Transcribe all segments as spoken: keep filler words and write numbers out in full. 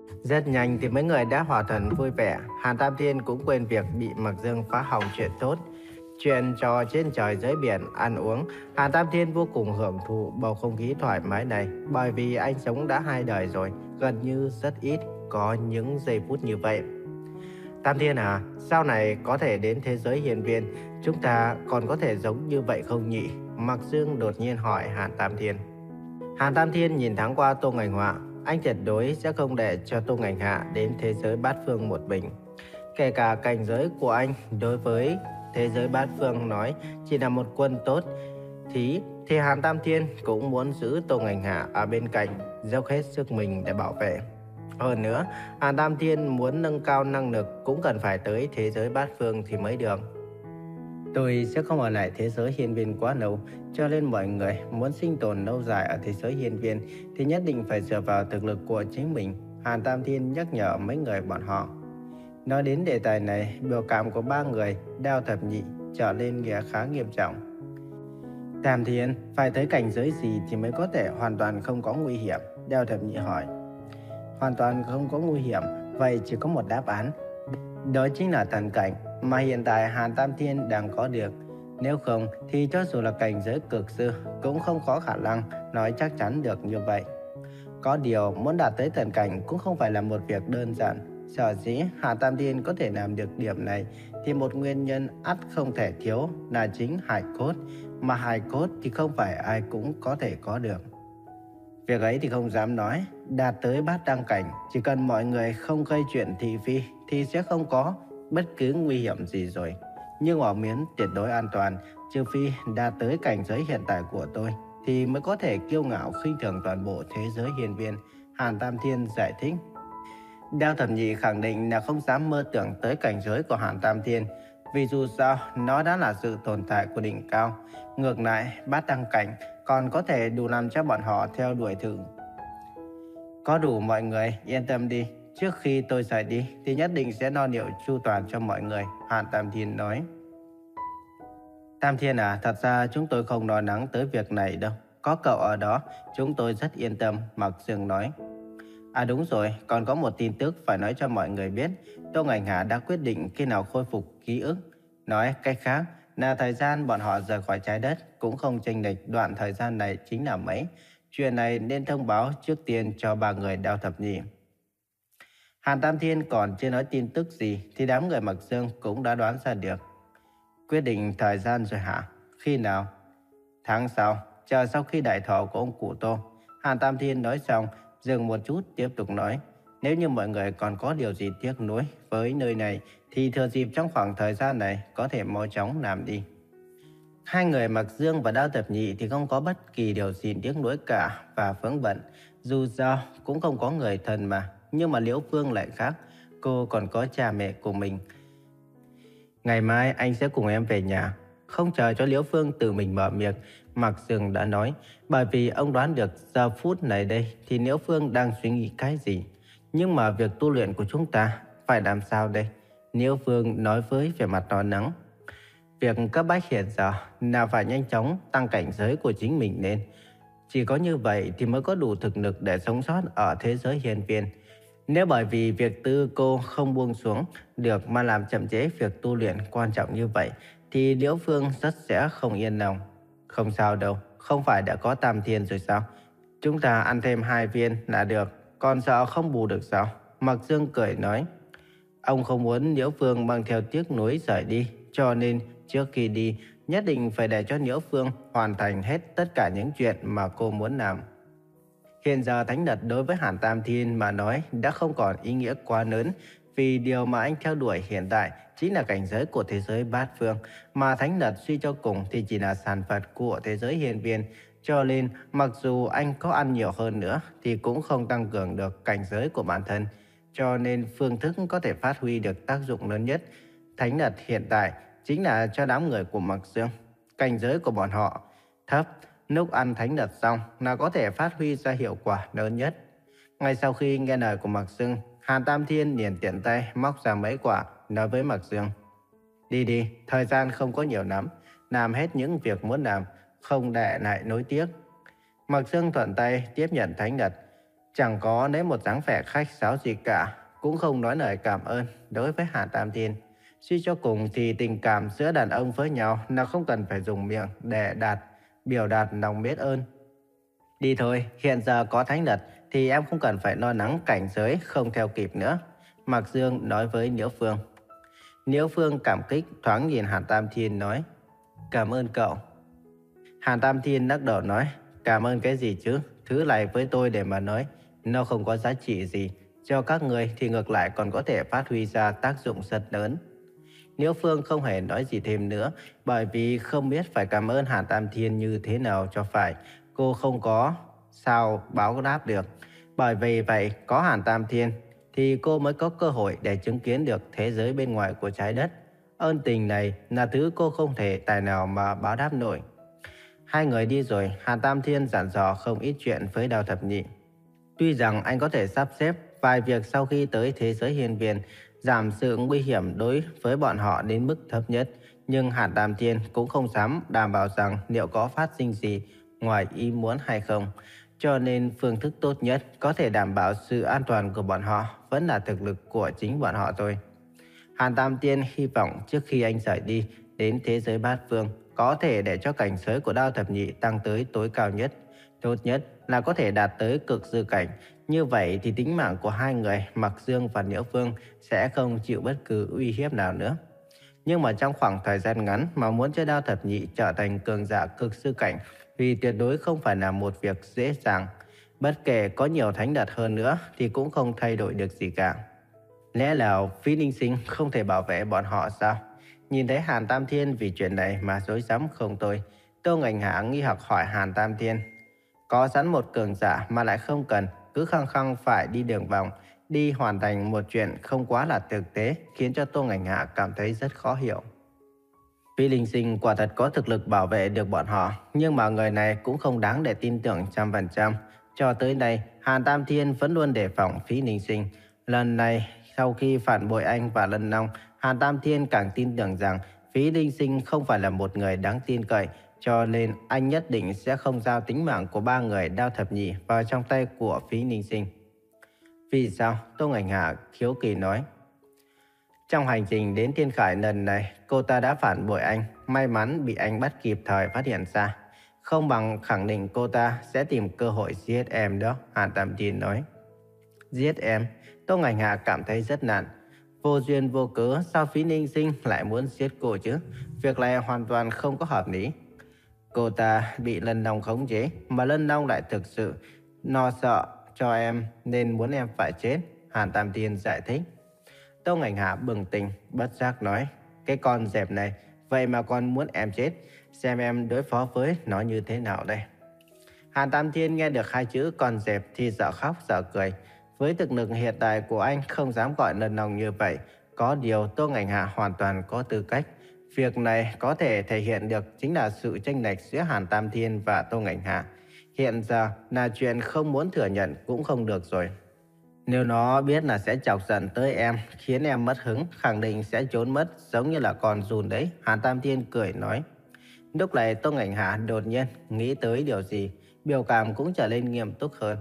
Rất nhanh thì mấy người đã hòa thuận vui vẻ. Hàn Tam Thiên cũng quên việc bị Mạc Dương phá hỏng chuyện tốt. Chuyện trò trên trời dưới biển, ăn uống, Hàn Tam Thiên vô cùng hưởng thụ bầu không khí thoải mái này. Bởi vì anh sống đã hai đời rồi, gần như rất ít có những giây phút như vậy. Tam Thiên à, sau này có thể đến thế giới hiền viên, chúng ta còn có thể giống như vậy không nhỉ? Mạc Dương đột nhiên hỏi Hàn Tam Thiên. Hàn Tam Thiên nhìn thoáng qua Tô Ngành Họa, anh tuyệt đối sẽ không để cho Tô Ngành Hạ đến thế giới bát phương một mình. Kể cả cảnh giới của anh đối với thế giới bát phương nói chỉ là một quân tốt, thì, thì Hàn Tam Thiên cũng muốn giữ Tô Ngành Hạ ở bên cạnh, dốc hết sức mình để bảo vệ. Hơn nữa, Hàn Tam Thiên muốn nâng cao năng lực cũng cần phải tới thế giới bát phương thì mới được. Tôi sẽ không ở lại thế giới hiên viên quá lâu, cho nên mọi người muốn sinh tồn lâu dài ở thế giới hiên viên thì nhất định phải dựa vào thực lực của chính mình. Hàn Tam Thiên nhắc nhở mấy người bọn họ. Nói đến đề tài này, biểu cảm của ba người Đao Thập Nhị trở lên nghĩa khá nghiêm trọng. Tam Thiên, phải tới cảnh giới gì thì mới có thể hoàn toàn không có nguy hiểm? Đao Thập Nhị hỏi. Hoàn toàn không có nguy hiểm, vậy chỉ có một đáp án. Đó chính là thần cảnh mà hiện tại Hàn Tam Thiên đang có được. Nếu không thì cho dù là cảnh giới cực sư cũng không có khả năng nói chắc chắn được như vậy. Có điều muốn đạt tới thần cảnh cũng không phải là một việc đơn giản. Sở dĩ Hàn Tam Thiên có thể làm được điểm này thì một nguyên nhân ắt không thể thiếu là chính hải cốt. Mà hải cốt thì không phải ai cũng có thể có được. Việc ấy thì không dám nói, đạt tới bát đăng cảnh, chỉ cần mọi người không gây chuyện thị phi thì sẽ không có bất cứ nguy hiểm gì rồi. Nhưng ở miếng tuyệt đối an toàn, trừ phi đạt tới cảnh giới hiện tại của tôi, thì mới có thể kiêu ngạo khinh thường toàn bộ thế giới hiên viên, Hàn Tam Thiên giải thích. Đao Thập Nhị khẳng định là không dám mơ tưởng tới cảnh giới của Hàn Tam Thiên, vì dù sao nó đã là sự tồn tại của đỉnh cao. Ngược lại, bát đăng cảnh còn có thể đủ làm cho bọn họ theo đuổi thử. Có đủ mọi người, yên tâm đi. Trước khi tôi rời đi thì nhất định sẽ lo liệu chu toàn cho mọi người, Hàn Tam Thiên nói. Tam Thiên à, thật ra chúng tôi không lo lắng tới việc này đâu. Có cậu ở đó, chúng tôi rất yên tâm, Mạc Dương nói. À đúng rồi, còn có một tin tức phải nói cho mọi người biết. Tô Ngành Hà đã quyết định khi nào khôi phục ký ức. Nói cách khác là thời gian bọn họ rời khỏi trái đất cũng không chênh lệch đoạn thời gian này chính là mấy. Chuyện này nên thông báo trước tiên cho ba người Đao Thập Nhị. Hàn Tam Thiên còn chưa nói tin tức gì thì đám người Mạc Dương cũng đã đoán ra được. Quyết định thời gian rồi hả? Khi nào? Tháng sau, chờ sau khi đại thọ của ông cụ Tô. Hàn Tam Thiên nói xong, dừng một chút tiếp tục nói. Nếu như mọi người còn có điều gì tiếc nuối với nơi này thì thừa dịp trong khoảng thời gian này có thể mau chóng làm đi. Hai người Mạc Dương và Đao Thập Nhị thì không có bất kỳ điều gì tiếc nuối cả và vướng bận. Dù sao cũng không có người thân mà, nhưng mà Liễu Phương lại khác. Cô còn có cha mẹ của mình. Ngày mai anh sẽ cùng em về nhà. Không chờ cho Liễu Phương tự mình mở miệng, Mạc Dương đã nói, bởi vì ông đoán được giờ phút này đây thì Liễu Phương đang suy nghĩ cái gì. Nhưng mà việc tu luyện của chúng ta phải làm sao đây? Liễu Phương nói với vẻ mặt lo lắng. Việc cấp bách hiện giờ là phải nhanh chóng tăng cảnh giới của chính mình lên. Chỉ có như vậy thì mới có đủ thực lực để sống sót ở thế giới hiên viên. Nếu bởi vì việc tư cô không buông xuống được mà làm chậm trễ việc tu luyện quan trọng như vậy, thì Liễu Phương rất sẽ không yên lòng. Không sao đâu, không phải đã có Tam Thiên rồi sao? Chúng ta ăn thêm hai viên là được, còn sợ không bù được sao? Mạc Dương cười nói. Ông không muốn Liễu Phương mang theo tiếc nuối rời đi, cho nên trước khi đi nhất định phải để cho Liễu Phương hoàn thành hết tất cả những chuyện mà cô muốn làm. Hiện giờ thánh đật đối với Hàn Tam Thiên mà nói đã không còn ý nghĩa quá lớn, vì điều mà anh theo đuổi hiện tại chính là cảnh giới của thế giới bát phương, mà thánh đật suy cho cùng thì chỉ là sản vật của thế giới hiên viên. Cho nên mặc dù anh có ăn nhiều hơn nữa thì cũng không tăng cường được cảnh giới của bản thân. Cho nên phương thức có thể phát huy được tác dụng lớn nhất thánh đật hiện tại chính là cho đám người của Mạc Dương. Cảnh giới của bọn họ thấp, lúc ăn thánh đật xong là có thể phát huy ra hiệu quả lớn nhất. Ngay sau khi nghe lời của Mạc Dương, Hàn Tam Thiên liền tiện tay móc ra mấy quả, nói với Mạc Dương. Đi đi, thời gian không có nhiều lắm, làm hết những việc muốn làm, không để lại nối tiếc. Mạc Dương thuận tay tiếp nhận thánh đật. chẳng có lấy một dáng vẻ khách sáo gì cả, cũng không nói lời cảm ơn đối với Hàn Tam Thiên. Suy cho cùng thì tình cảm giữa đàn ông với nhau là không cần phải dùng miệng để đạt biểu đạt lòng biết ơn. Đi thôi, hiện giờ có thánh lật thì em không cần phải lo lắng cảnh giới không theo kịp nữa. Mạc Dương nói với Liễu Phương. Liễu Phương cảm kích thoáng nhìn Hàn Tam Thiên nói, cảm ơn cậu. Hàn Tam Thiên lắc đầu nói, cảm ơn cái gì chứ, thứ này với tôi để mà nói, nó không có giá trị gì. Cho các người thì ngược lại còn có thể phát huy ra tác dụng rất lớn. Liễu Phương không hề nói gì thêm nữa, bởi vì không biết phải cảm ơn Hàn Tam Thiên như thế nào cho phải. Cô không có sao báo đáp được. Bởi vì vậy, có Hàn Tam Thiên thì cô mới có cơ hội để chứng kiến được thế giới bên ngoài của trái đất. Ơn tình này là thứ cô không thể tài nào mà báo đáp nổi. Hai người đi rồi, Hàn Tam Thiên dặn dò không ít chuyện với Đao Thập Nhị. Tuy rằng anh có thể sắp xếp vài việc sau khi tới thế giới hiên viên, giảm sự nguy hiểm đối với bọn họ đến mức thấp nhất, nhưng Hàn Tam Thiên cũng không dám đảm bảo rằng liệu có phát sinh gì ngoài ý muốn hay không. Cho nên phương thức tốt nhất có thể đảm bảo sự an toàn của bọn họ vẫn là thực lực của chính bọn họ thôi. Hàn Tam Thiên hy vọng trước khi anh rời đi đến thế giới bát phương, có thể để cho cảnh giới của Đao Thập Nhị tăng tới tối cao nhất. Tốt nhất là có thể đạt tới cực dư cảnh. Như vậy thì tính mạng của hai người Mạc Dương và Liễu Phương sẽ không chịu bất cứ uy hiếp nào nữa. Nhưng mà trong khoảng thời gian ngắn mà muốn cho Đao Thập Nhị trở thành cường giả cực sư cảnh thì tuyệt đối không phải là một việc dễ dàng. Bất kể có nhiều thánh đặt hơn nữa thì cũng không thay đổi được gì cả. Lẽ nào Phí Ninh Sinh không thể bảo vệ bọn họ sao? Nhìn thấy Hàn Tam Thiên vì chuyện này mà rối rắm không thôi, Tô Ngành Hạ nghi hoặc hỏi Hàn Tam Thiên. Có sẵn một cường giả mà lại không cần, cứ khăng khăng phải đi đường vòng, đi hoàn thành một chuyện không quá là thực tế, khiến cho Tô Ngành Hạ cảm thấy rất khó hiểu. Phí Linh Sinh quả thật có thực lực bảo vệ được bọn họ, nhưng mà người này cũng không đáng để tin tưởng trăm phần trăm. Cho tới nay, Hàn Tam Thiên vẫn luôn đề phòng Phí Linh Sinh. Lần này, sau khi phản bội anh và Lân Long, Hàn Tam Thiên càng tin tưởng rằng Phí Linh Sinh không phải là một người đáng tin cậy, cho nên anh nhất định sẽ không giao tính mạng của ba người Đao Thập Nhị vào trong tay của Phí Linh Sinh. Vì sao? Tô Ngành Hạ khiếu kỳ nói. Trong hành trình đến Thiên Khải lần này, cô ta đã phản bội anh, may mắn bị anh bắt kịp thời phát hiện ra. Không bằng khẳng định cô ta sẽ tìm cơ hội giết em đó, Hàn Tam Thiên nói. Giết em? Tô Ngành Hạ cảm thấy rất nản. Vô duyên vô cớ sao Phí Ninh Sinh lại muốn giết cô chứ? Việc này hoàn toàn không có hợp lý. Cô ta bị Lân Long khống chế, mà Lân Long lại thực sự lo sợ cho em nên muốn em phải chết, Hàn Tam Thiên giải thích. Tô Ngành Hạ bừng tỉnh, bất giác nói, cái con dẹp này, vậy mà còn muốn em chết, xem em đối phó với nó như thế nào đây. Hàn Tam Thiên nghe được hai chữ con dẹp thì dở khóc dở cười. Với thực lực hiện tại của anh không dám gọi Lân Long như vậy, có điều Tô Ngành Hạ hoàn toàn có tư cách. Việc này có thể thể hiện được chính là sự chênh lệch giữa Hàn Tam Thiên và Tô Ngành Hạ. Hiện giờ là chuyện không muốn thừa nhận cũng không được rồi. Nếu nó biết là sẽ chọc giận tới em, khiến em mất hứng, khẳng định sẽ trốn mất giống như là con giun đấy, Hàn Tam Thiên cười nói. Lúc này Tô Ngành Hạ đột nhiên nghĩ tới điều gì, biểu cảm cũng trở nên nghiêm túc hơn.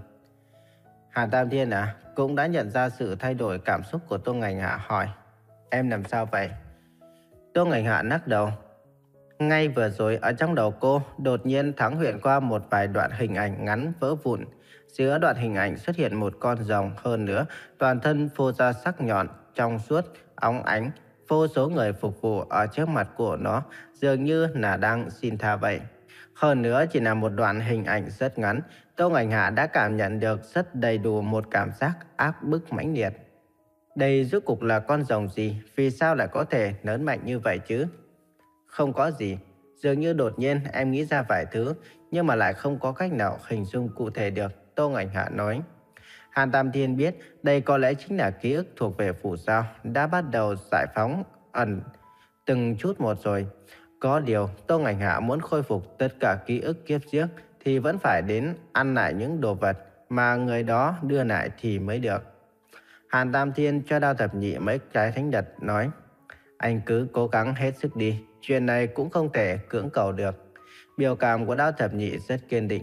Hàn Tam Thiên à, cũng đã nhận ra sự thay đổi cảm xúc của Tô Ngành Hạ hỏi. Em làm sao vậy? Tô Ngành Hạ lắc đầu. Ngay vừa rồi ở trong đầu cô đột nhiên thoáng hiện qua một vài đoạn hình ảnh ngắn vỡ vụn. Giữa đoạn hình ảnh xuất hiện một con rồng, hơn nữa toàn thân phô ra sắc nhọn, trong suốt, óng ánh. Vô số người phục vụ ở trước mặt của nó dường như là đang xin tha vậy. Hơn nữa chỉ là một đoạn hình ảnh rất ngắn, Tô Ngành Hạ đã cảm nhận được rất đầy đủ một cảm giác áp bức mãnh liệt. Đây rốt cuộc là con rồng gì? Vì sao lại có thể lớn mạnh như vậy chứ? Không có gì. Dường như đột nhiên em nghĩ ra vài thứ, nhưng mà lại không có cách nào hình dung cụ thể được, Tô Ngành Hạ nói. Hàn Tam Thiên biết đây có lẽ chính là ký ức thuộc về Phủ Sao đã bắt đầu giải phóng ẩn từng chút một rồi. Có điều Tô Ngành Hạ muốn khôi phục tất cả ký ức kiếp trước thì vẫn phải đến ăn lại những đồ vật mà người đó đưa lại thì mới được. Hàn Tam Thiên cho Đao Thập Nhị mấy cái thánh đật nói. Anh cứ cố gắng hết sức đi, chuyện này cũng không thể cưỡng cầu được. Biểu cảm của Đao Thập Nhị rất kiên định,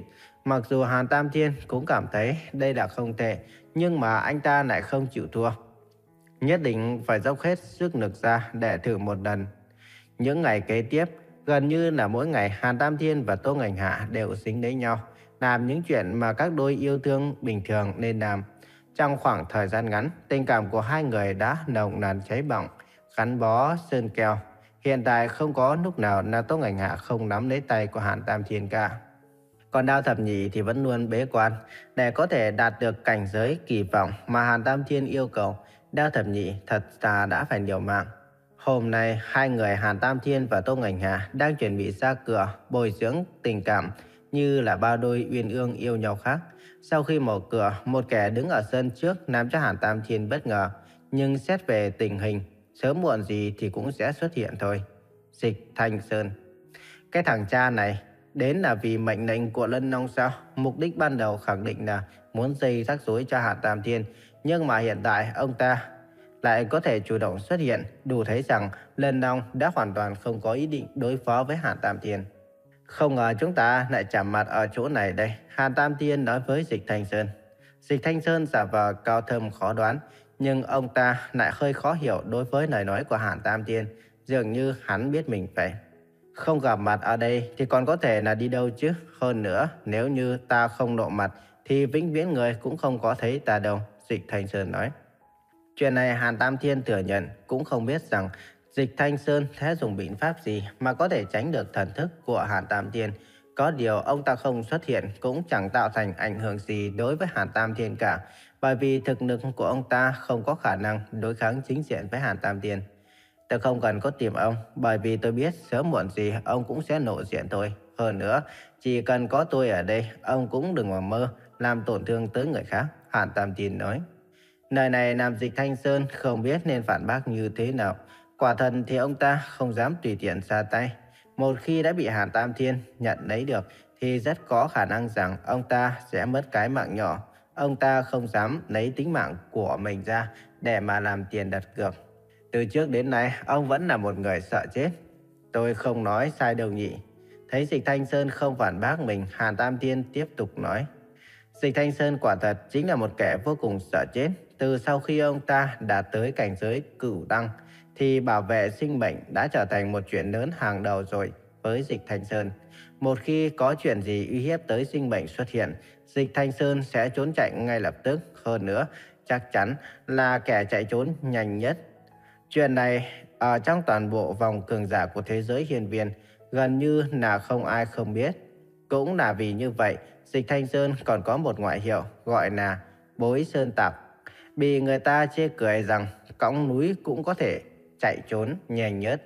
Mặc dù Hàn Tam Thiên cũng cảm thấy đây là không tệ, nhưng mà anh ta lại không chịu thua. Nhất định phải dốc hết sức lực ra để thử một lần. Những ngày kế tiếp, gần như là mỗi ngày Hàn Tam Thiên và Tô Ngành Hạ đều dính lấy nhau, làm những chuyện mà các đôi yêu thương bình thường nên làm. Trong khoảng thời gian ngắn, tình cảm của hai người đã nồng nàn cháy bỏng, gắn bó sơn keo. Hiện tại không có lúc nào là Tô Ngành Hạ không nắm lấy tay của Hàn Tam Thiên cả. Còn Đao Thập Nhị thì vẫn luôn bế quan. Để có thể đạt được cảnh giới kỳ vọng mà Hàn Tam Thiên yêu cầu, Đao Thập Nhị thật ra đã phải liều mạng. Hôm nay, hai người Hàn Tam Thiên và Tô Ngành Hạ đang chuẩn bị ra cửa bồi dưỡng tình cảm như là ba đôi uyên ương yêu nhau khác. Sau khi mở cửa, một kẻ đứng ở sân trước làm cho Hàn Tam Thiên bất ngờ. Nhưng xét về tình hình, sớm muộn gì thì cũng sẽ xuất hiện thôi. Dịch Thanh Sơn. Cái thằng cha này đến là vì mệnh lệnh của Lân Long sao? Mục đích ban đầu khẳng định là muốn gây rắc rối cho Hàn Tam Thiên. Nhưng mà hiện tại ông ta lại có thể chủ động xuất hiện, đủ thấy rằng Lân Long đã hoàn toàn không có ý định đối phó với Hàn Tam Thiên. Không ngờ chúng ta lại chạm mặt ở chỗ này đây, Hàn Tam Thiên nói với Dịch Thanh Sơn. Dịch Thanh Sơn giả vờ cao thâm khó đoán, nhưng ông ta lại hơi khó hiểu đối với lời nói của Hàn Tam Thiên, dường như hắn biết mình vậy. Không gặp mặt ở đây thì còn có thể là đi đâu chứ? Hơn nữa, nếu như ta không lộ mặt thì vĩnh viễn người cũng không có thấy ta đâu, Dịch Thanh Sơn nói. Chuyện này Hàn Tam Thiên thừa nhận, cũng không biết rằng Dịch Thanh Sơn sẽ dùng biện pháp gì mà có thể tránh được thần thức của Hàn Tam Thiên. Có điều ông ta không xuất hiện cũng chẳng tạo thành ảnh hưởng gì đối với Hàn Tam Thiên cả, bởi vì thực lực của ông ta không có khả năng đối kháng chính diện với Hàn Tam Thiên. Tôi không cần có tìm ông, bởi vì tôi biết sớm muộn gì ông cũng sẽ nổi diện thôi. Hơn nữa, chỉ cần có tôi ở đây, ông cũng đừng mà mơ làm tổn thương tới người khác, Hàn Tam Thiên nói. Lời này làm Dịch Thanh Sơn không biết nên phản bác như thế nào. Quả thật thì ông ta không dám tùy tiện ra tay. Một khi đã bị Hàn Tam Thiên nhận lấy được thì rất có khả năng rằng ông ta sẽ mất cái mạng nhỏ. Ông ta không dám lấy tính mạng của mình ra để mà làm tiền đặt cược. Từ trước đến nay ông vẫn là một người sợ chết. Tôi không nói sai đâu nhỉ? Thấy Dịch Thanh Sơn không phản bác mình, Hàn Tam Thiên tiếp tục nói. Dịch Thanh Sơn quả thật chính là một kẻ vô cùng sợ chết. Từ sau khi ông ta đạt tới cảnh giới cửu đăng thì bảo vệ sinh mệnh đã trở thành một chuyện lớn hàng đầu rồi với Dịch Thanh Sơn. Một khi có chuyện gì uy hiếp tới sinh mệnh xuất hiện, Dịch Thanh Sơn sẽ trốn chạy ngay lập tức. Hơn nữa, chắc chắn là kẻ chạy trốn nhanh nhất. Chuyện này ở trong toàn bộ vòng cường giả của thế giới hiên viên gần như là không ai không biết. Cũng là vì như vậy, Dịch Thanh Sơn còn có một ngoại hiệu gọi là Bối Sơn Tặc, bị người ta chê cười rằng cõng núi cũng có thể chạy trốn nhanh nhất.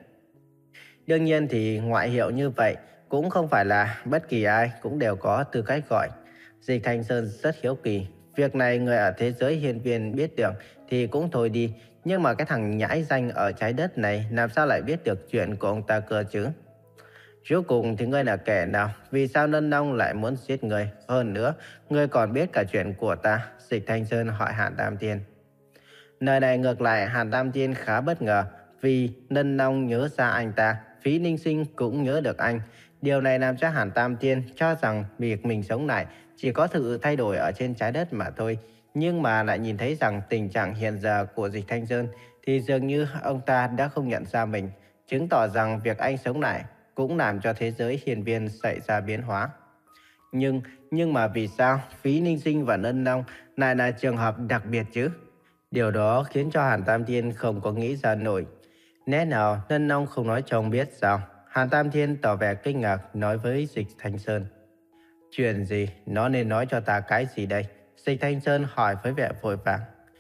Đương nhiên thì ngoại hiệu như vậy cũng không phải là bất kỳ ai cũng đều có tư cách gọi. Dịch Thanh Sơn rất hiếu kỳ, việc này người ở thế giới hiên viên biết được thì cũng thôi đi, nhưng mà cái thằng nhãi danh ở trái đất này làm sao lại biết được chuyện của ông ta cơ chứ? Cuối cùng thì ngươi là kẻ nào? Vì sao Lân Long lại muốn giết ngươi? Hơn nữa, ngươi còn biết cả chuyện của ta, Dịch Thanh Sơn hỏi Hàn Tam Thiên. Nơi này ngược lại Hàn Tam Thiên khá bất ngờ, vì Lân Long nhớ ra anh ta, Phí Ninh Sinh cũng nhớ được anh. Điều này làm cho Hàn Tam Thiên cho rằng việc mình sống lại chỉ có sự thay đổi ở trên trái đất mà thôi. Nhưng mà lại nhìn thấy rằng tình trạng hiện giờ của Dịch Thanh Sơn thì dường như ông ta đã không nhận ra mình, chứng tỏ rằng việc anh sống lại cũng làm cho thế giới hiên viên xảy ra biến hóa. Nhưng, nhưng mà vì sao Phí Ninh Sinh và Lân Long lại là trường hợp đặc biệt chứ? Điều đó khiến cho Hàn Tam Thiên không có nghĩ ra nổi. Lẽ nào Lân Long không nói cho ông biết sao? Hàn Tam Thiên tỏ vẻ kinh ngạc nói với Dịch Thanh Sơn. Chuyện gì? Nó nên nói cho ta cái gì đây? Dịch Thanh Sơn hỏi với vẻ vội vàng.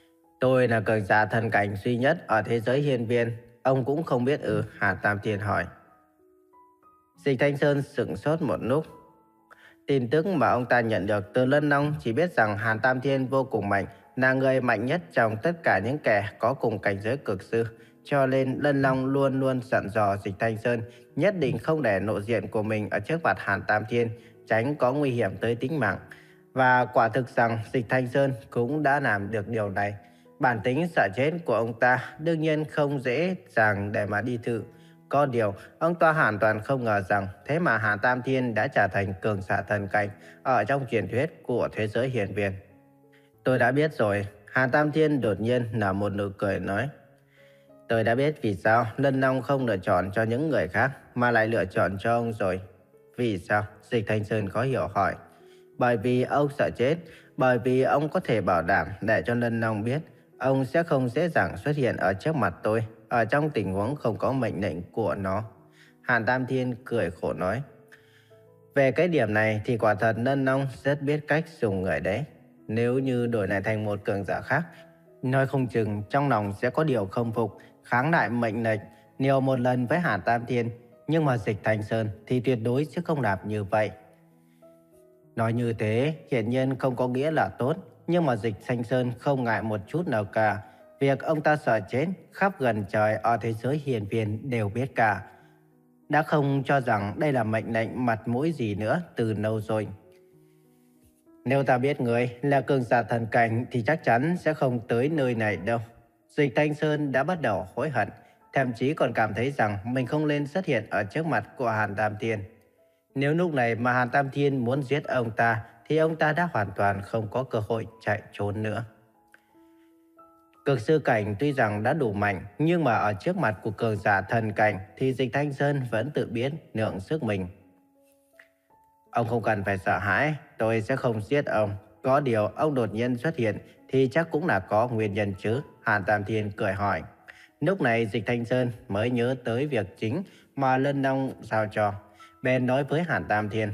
Tôi là cường giả thần cảnh duy nhất ở thế giới hiên viên. Ông cũng không biết ư? Hàn Tam Thiên hỏi. Dịch Thanh Sơn sững sốt một lúc. Tin tức mà ông ta nhận được từ Lân Long chỉ biết rằng Hàn Tam Thiên vô cùng mạnh, là người mạnh nhất trong tất cả những kẻ có cùng cảnh giới cực sư. Cho nên Lân Long luôn luôn dặn dò Dịch Thanh Sơn nhất định không để lộ diện của mình ở trước mặt Hàn Tam Thiên, tránh có nguy hiểm tới tính mạng. Và quả thực rằng Dịch Thanh Sơn cũng đã làm được điều này. Bản tính sợ chết của ông ta đương nhiên không dễ dàng để mà đi thử. Có điều, ông ta hoàn toàn không ngờ rằng thế mà Hàn Tam Thiên đã trở thành cường giả thần cảnh ở trong truyền thuyết của thế giới hiển viên. Tôi đã biết rồi. Hàn Tam Thiên đột nhiên nở một nụ cười nói. Tôi đã biết vì sao Lân Long không lựa chọn cho những người khác mà lại lựa chọn cho ông rồi. Vì sao? Dịch Thanh Sơn khó hiểu hỏi. Bởi vì ông sợ chết. Bởi vì ông có thể bảo đảm để cho Lân Long biết ông sẽ không dễ dàng xuất hiện ở trước mặt tôi ở trong tình huống không có mệnh lệnh của nó. Hàn Tam Thiên cười khổ nói. Về cái điểm này thì quả thật Lân Long rất biết cách dùng người đấy. Nếu như đổi lại thành một cường giả khác, nói không chừng trong lòng sẽ có điều không phục, kháng lại mệnh lệnh nhiều một lần với Hàn Tam Thiên. Nhưng mà Dịch Thanh Sơn thì tuyệt đối sẽ không làm như vậy. Nói như thế hiển nhiên không có nghĩa là tốt, nhưng mà Dịch Thanh Sơn không ngại một chút nào cả. Việc ông ta sợ chết khắp gần trời ở thế giới hiển viên đều biết cả. Đã không cho rằng đây là mệnh lệnh mặt mũi gì nữa từ lâu rồi. Nếu ta biết người là cường giả thần cảnh thì chắc chắn sẽ không tới nơi này đâu. Dịch Thanh Sơn đã bắt đầu hối hận, thậm chí còn cảm thấy rằng mình không nên xuất hiện ở trước mặt của Hàn Tam Thiên. Nếu lúc này mà Hàn Tam Thiên muốn giết ông ta thì ông ta đã hoàn toàn không có cơ hội chạy trốn nữa. Cực sư cảnh tuy rằng đã đủ mạnh, nhưng mà ở trước mặt của cường giả thần cảnh thì Dịch Thanh Sơn vẫn tự biết lượng sức mình. Ông không cần phải sợ hãi, tôi sẽ không giết ông. Có điều ông đột nhiên xuất hiện thì chắc cũng là có nguyên nhân chứ, Hàn Tam Thiên cười hỏi. Lúc này Dịch Thanh Sơn mới nhớ tới việc chính mà Lân Long giao cho. Bèn nói với Hàn Tam Thiên.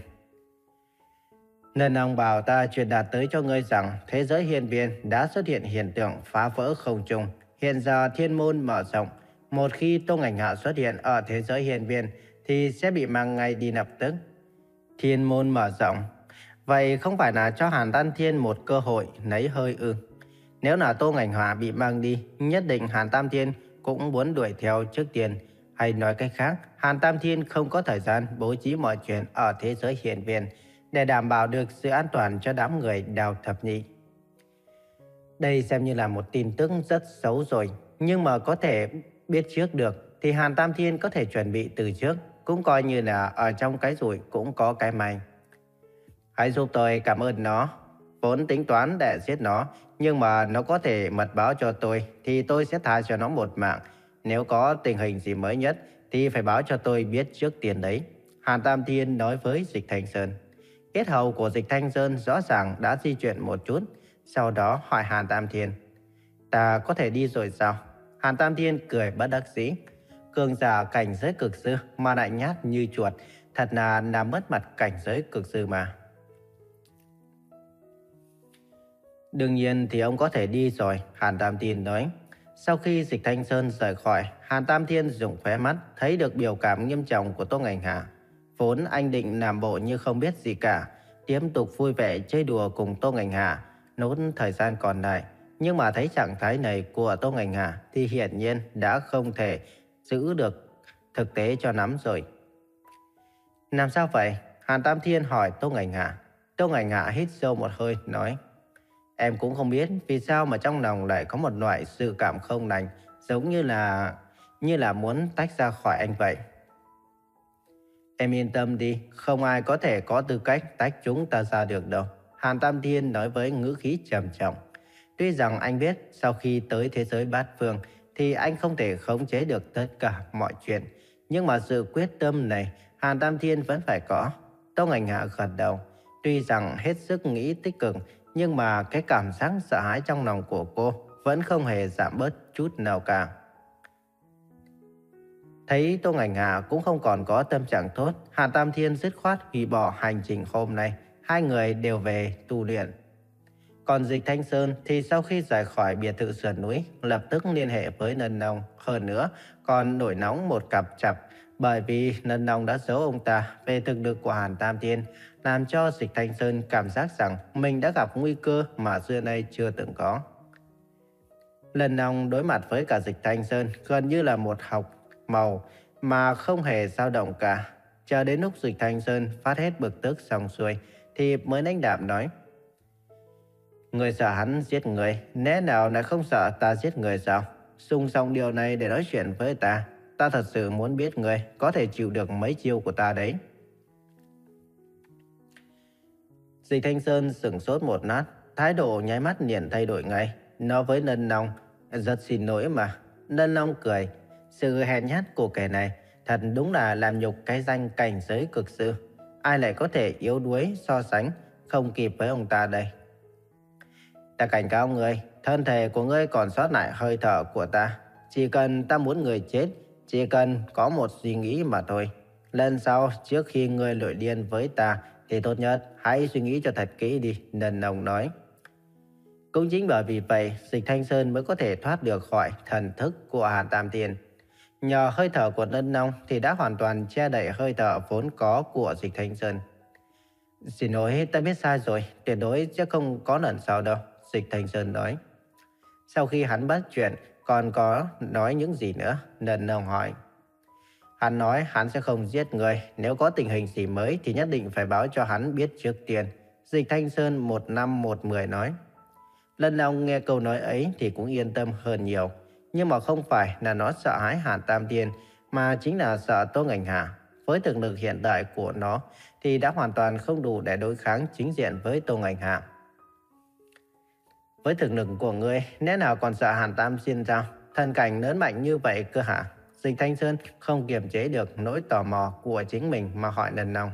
Lân Long bảo ta truyền đạt tới cho ngươi rằng thế giới hiển viên đã xuất hiện hiện tượng phá vỡ không trung. Hiện giờ thiên môn mở rộng. Một khi Tô Ngành Hạ xuất hiện ở thế giới hiển viên thì sẽ bị mang ngay đi lập tức. Thiên môn mở rộng. Vậy không phải là cho Hàn Tam Thiên một cơ hội lấy hơi ư? Nếu là Tô Ngành Hạ bị mang đi, nhất định Hàn Tam Thiên cũng muốn đuổi theo trước tiên. Hay nói cách khác, Hàn Tam Thiên không có thời gian bố trí mọi chuyện ở thế giới hiển viên để đảm bảo được sự an toàn cho đám người Đào Thập Nhị. Đây xem như là một tin tức rất xấu rồi, nhưng mà có thể biết trước được thì Hàn Tam Thiên có thể chuẩn bị từ trước, cũng coi như là ở trong cái rủi cũng có cái may. Hãy giúp tôi cảm ơn nó. Vốn tính toán để giết nó, nhưng mà nó có thể mật báo cho tôi thì tôi sẽ tha cho nó một mạng. Nếu có tình hình gì mới nhất thì phải báo cho tôi biết trước tiên đấy, Hàn Tam Thiên nói với Dịch Thanh Sơn. Yết hầu của Dịch Thanh Sơn rõ ràng đã di chuyển một chút, sau đó hỏi Hàn Tam Thiên. Ta có thể đi rồi sao? Hàn Tam Thiên cười bất đắc dĩ. Cường giả cảnh giới cực sư mà lại nhát như chuột, thật là làm mất mặt cảnh giới cực sư mà. Đương nhiên thì ông có thể đi rồi, Hàn Tam Thiên nói. Sau khi Dịch Thanh Sơn rời khỏi, Hàn Tam Thiên dùng khóe mắt thấy được biểu cảm nghiêm trọng của Tô Ngành Hạ. Vốn anh định làm bộ như không biết gì cả, tiếp tục vui vẻ chơi đùa cùng Tô Ngành Hạ nốt thời gian còn lại. Nhưng mà thấy trạng thái này của Tô Ngành Hạ thì hiển nhiên đã không thể giữ được thực tế cho lắm rồi. Làm sao vậy? Hàn Tam Thiên hỏi Tô Ngành Hạ. Tô Ngành Hạ hít sâu một hơi nói. Em cũng không biết vì sao mà trong lòng lại có một loại sự cảm không lành, giống như là như là muốn tách ra khỏi anh vậy. Em yên tâm đi, không ai có thể có tư cách tách chúng ta ra được đâu, Hàn Tam Thiên nói với ngữ khí trầm trọng. Tuy rằng anh biết sau khi tới thế giới bát phương thì anh không thể khống chế được tất cả mọi chuyện, nhưng mà sự quyết tâm này Hàn Tam Thiên vẫn phải có. Tô Ngành Hạ gật đầu. Tuy rằng hết sức nghĩ tích cực, nhưng mà cái cảm giác sợ hãi trong lòng của cô vẫn không hề giảm bớt chút nào cả. Thấy Tô Ngành Hạ cũng không còn có tâm trạng tốt, Hàn Tam Thiên dứt khoát hủy bỏ hành trình hôm nay. Hai người đều về tu luyện. Còn Dịch Thanh Sơn thì sau khi rời khỏi biệt thự sườn núi, lập tức liên hệ với Lân Long. Hơn nữa, còn nổi nóng một cặp chặp, bởi vì Lân Long đã giấu ông ta về thực lực của Hàn Tam Thiên, làm cho Dịch Thanh Sơn cảm giác rằng mình đã gặp nguy cơ mà xưa nay chưa từng có. Lân Long đối mặt với cả Dịch Thanh Sơn gần như là một học màu mà không hề dao động cả. Chờ đến lúc Dịch Thanh Sơn phát hết bực tức xong xuôi thì mới lãnh đạm nói. Người sợ hắn giết người, lẽ nào lại không sợ ta giết người sao? Dùng xong điều này để nói chuyện với ta. ta thật sự muốn biết người có thể chịu được mấy chiêu của ta đấy. Dịch Thanh Sơn sửng sốt một lát, thái độ nháy mắt liền thay đổi ngay. Nói với Lân Long, rất xin lỗi mà. Lân Long cười, sự hèn nhát của kẻ này thật đúng là làm nhục cái danh cảnh giới cực sư. Ai lại có thể yếu đuối so sánh không kịp với ông ta đây. Ta cảnh cáo ngươi, thân thể của ngươi còn sót lại hơi thở của ta. Chỉ cần ta muốn người chết, chỉ cần có một suy nghĩ mà thôi. Lần sau, trước khi ngươi nổi điên với ta, thì tốt nhất hãy suy nghĩ cho thật kỹ đi, Lân Long nói. Cũng chính bởi vì vậy, Dịch Thanh Sơn mới có thể thoát được khỏi thần thức của Hàn Tam Thiên. Nhờ hơi thở của Lân Long thì đã hoàn toàn che đậy hơi thở vốn có của Dịch Thanh Sơn. Xin lỗi, ta biết sai rồi, tuyệt đối sẽ không có lần sau đâu, Dịch Thanh Sơn nói. Sau khi hắn bắt chuyện, còn có nói những gì nữa, Lân Long hỏi. Hắn nói hắn sẽ không giết người, nếu có tình hình gì mới thì nhất định phải báo cho hắn biết trước tiên. Dịch Thanh Sơn một năm một mười nói. Lân Long nghe câu nói ấy thì cũng yên tâm hơn nhiều. Nhưng mà không phải là nó sợ hãi Hàn Tam Thiên, mà chính là sợ Tô Ngành Hà. Với thực lực hiện tại của nó thì đã hoàn toàn không đủ để đối kháng chính diện với Tô Ngành Hà. Với thực lực của ngươi, lẽ nào còn sợ Hàn Tam Thiên sao? Thần cảnh lớn mạnh như vậy cơ hả? Dịch Thanh Sơn không kiềm chế được nỗi tò mò của chính mình mà hỏi Lân Long.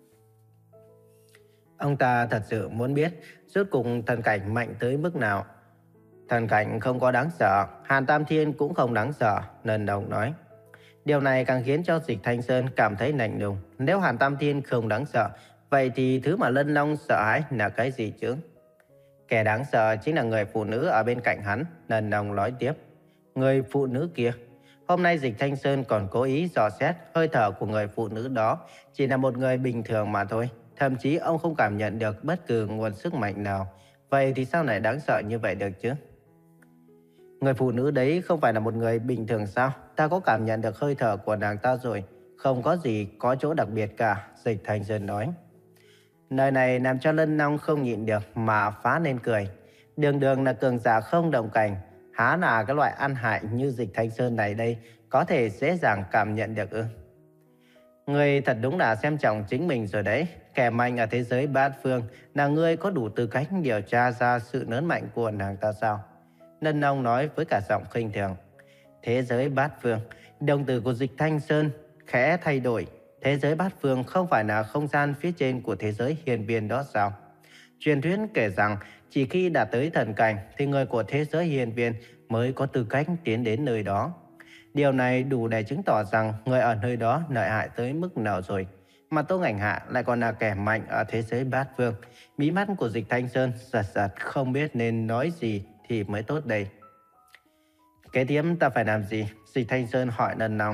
Ông ta thật sự muốn biết rốt cuộc thần cảnh mạnh tới mức nào. Thần cảnh không có đáng sợ, Hàn Tam Thiên cũng không đáng sợ, Lân Long nói. Điều này càng khiến cho Dịch Thanh Sơn cảm thấy lạnh lùng. Nếu Hàn Tam Thiên không đáng sợ, vậy thì thứ mà Lân Long sợ hãi là cái gì chứ? Kẻ đáng sợ chính là người phụ nữ ở bên cạnh hắn, Lân Long nói tiếp. Người phụ nữ kia. Hôm nay Dịch Thanh Sơn còn cố ý dò xét hơi thở của người phụ nữ đó chỉ là một người bình thường mà thôi. Thậm chí ông không cảm nhận được bất cứ nguồn sức mạnh nào. Vậy thì sao lại đáng sợ như vậy được chứ? Người phụ nữ đấy không phải là một người bình thường sao? Ta có cảm nhận được hơi thở của nàng ta rồi. Không có gì có chỗ đặc biệt cả, Dịch Thanh Sơn nói. Lời này làm cho Lân Long không nhịn được mà phá lên cười. Đường đường là cường giả không đồng cảnh. Há là cái loại ăn hại như Dịch Thanh Sơn này đây có thể dễ dàng cảm nhận được ư? Ngươi thật đúng là xem trọng chính mình rồi đấy. Kẻ mạnh ở thế giới bát phương là ngươi có đủ tư cách điều tra ra sự lớn mạnh của nàng ta sao? Lân Long nói với cả giọng khinh thường. Thế giới bát phương, đồng từ của Dịch Thanh Sơn khẽ thay đổi. Thế giới bát phương không phải là không gian phía trên của thế giới hiền viên đó sao? Truyền thuyết kể rằng chỉ khi đạt tới thần cảnh thì người của thế giới hiền viên mới có tư cách tiến đến nơi đó. Điều này đủ để chứng tỏ rằng người ở nơi đó lợi hại tới mức nào rồi. Mà Tô Ngành Hạ lại còn là kẻ mạnh ở thế giới bát phương. Mí mắt của Dịch Thanh Sơn giật giật không biết nên nói gì thì mới tốt đây. Kế tiếp ta phải làm gì? Dịch Thanh Sơn hỏi Lân Long.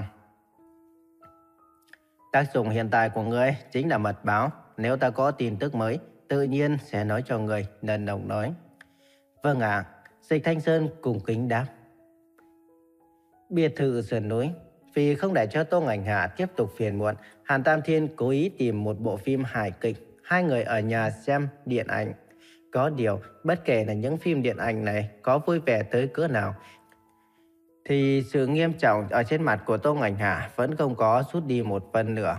Tác dụng hiện tại của ngươi chính là mật báo. Nếu ta có tin tức mới, tự nhiên sẽ nói cho người, Lân Long nói. Vâng ạ, à, Dịch Thanh Sơn cùng kính đáp. Biệt thự sườn núi. Vì không để cho Tô Ngành Hạ tiếp tục phiền muộn, Hàn Tam Thiên cố ý tìm một bộ phim hài kịch. Hai người ở nhà xem điện ảnh. Có điều, bất kể là những phim điện ảnh này có vui vẻ tới cỡ nào, thì sự nghiêm trọng ở trên mặt của Tô Ngành Hạ vẫn không có rút đi một phần nữa.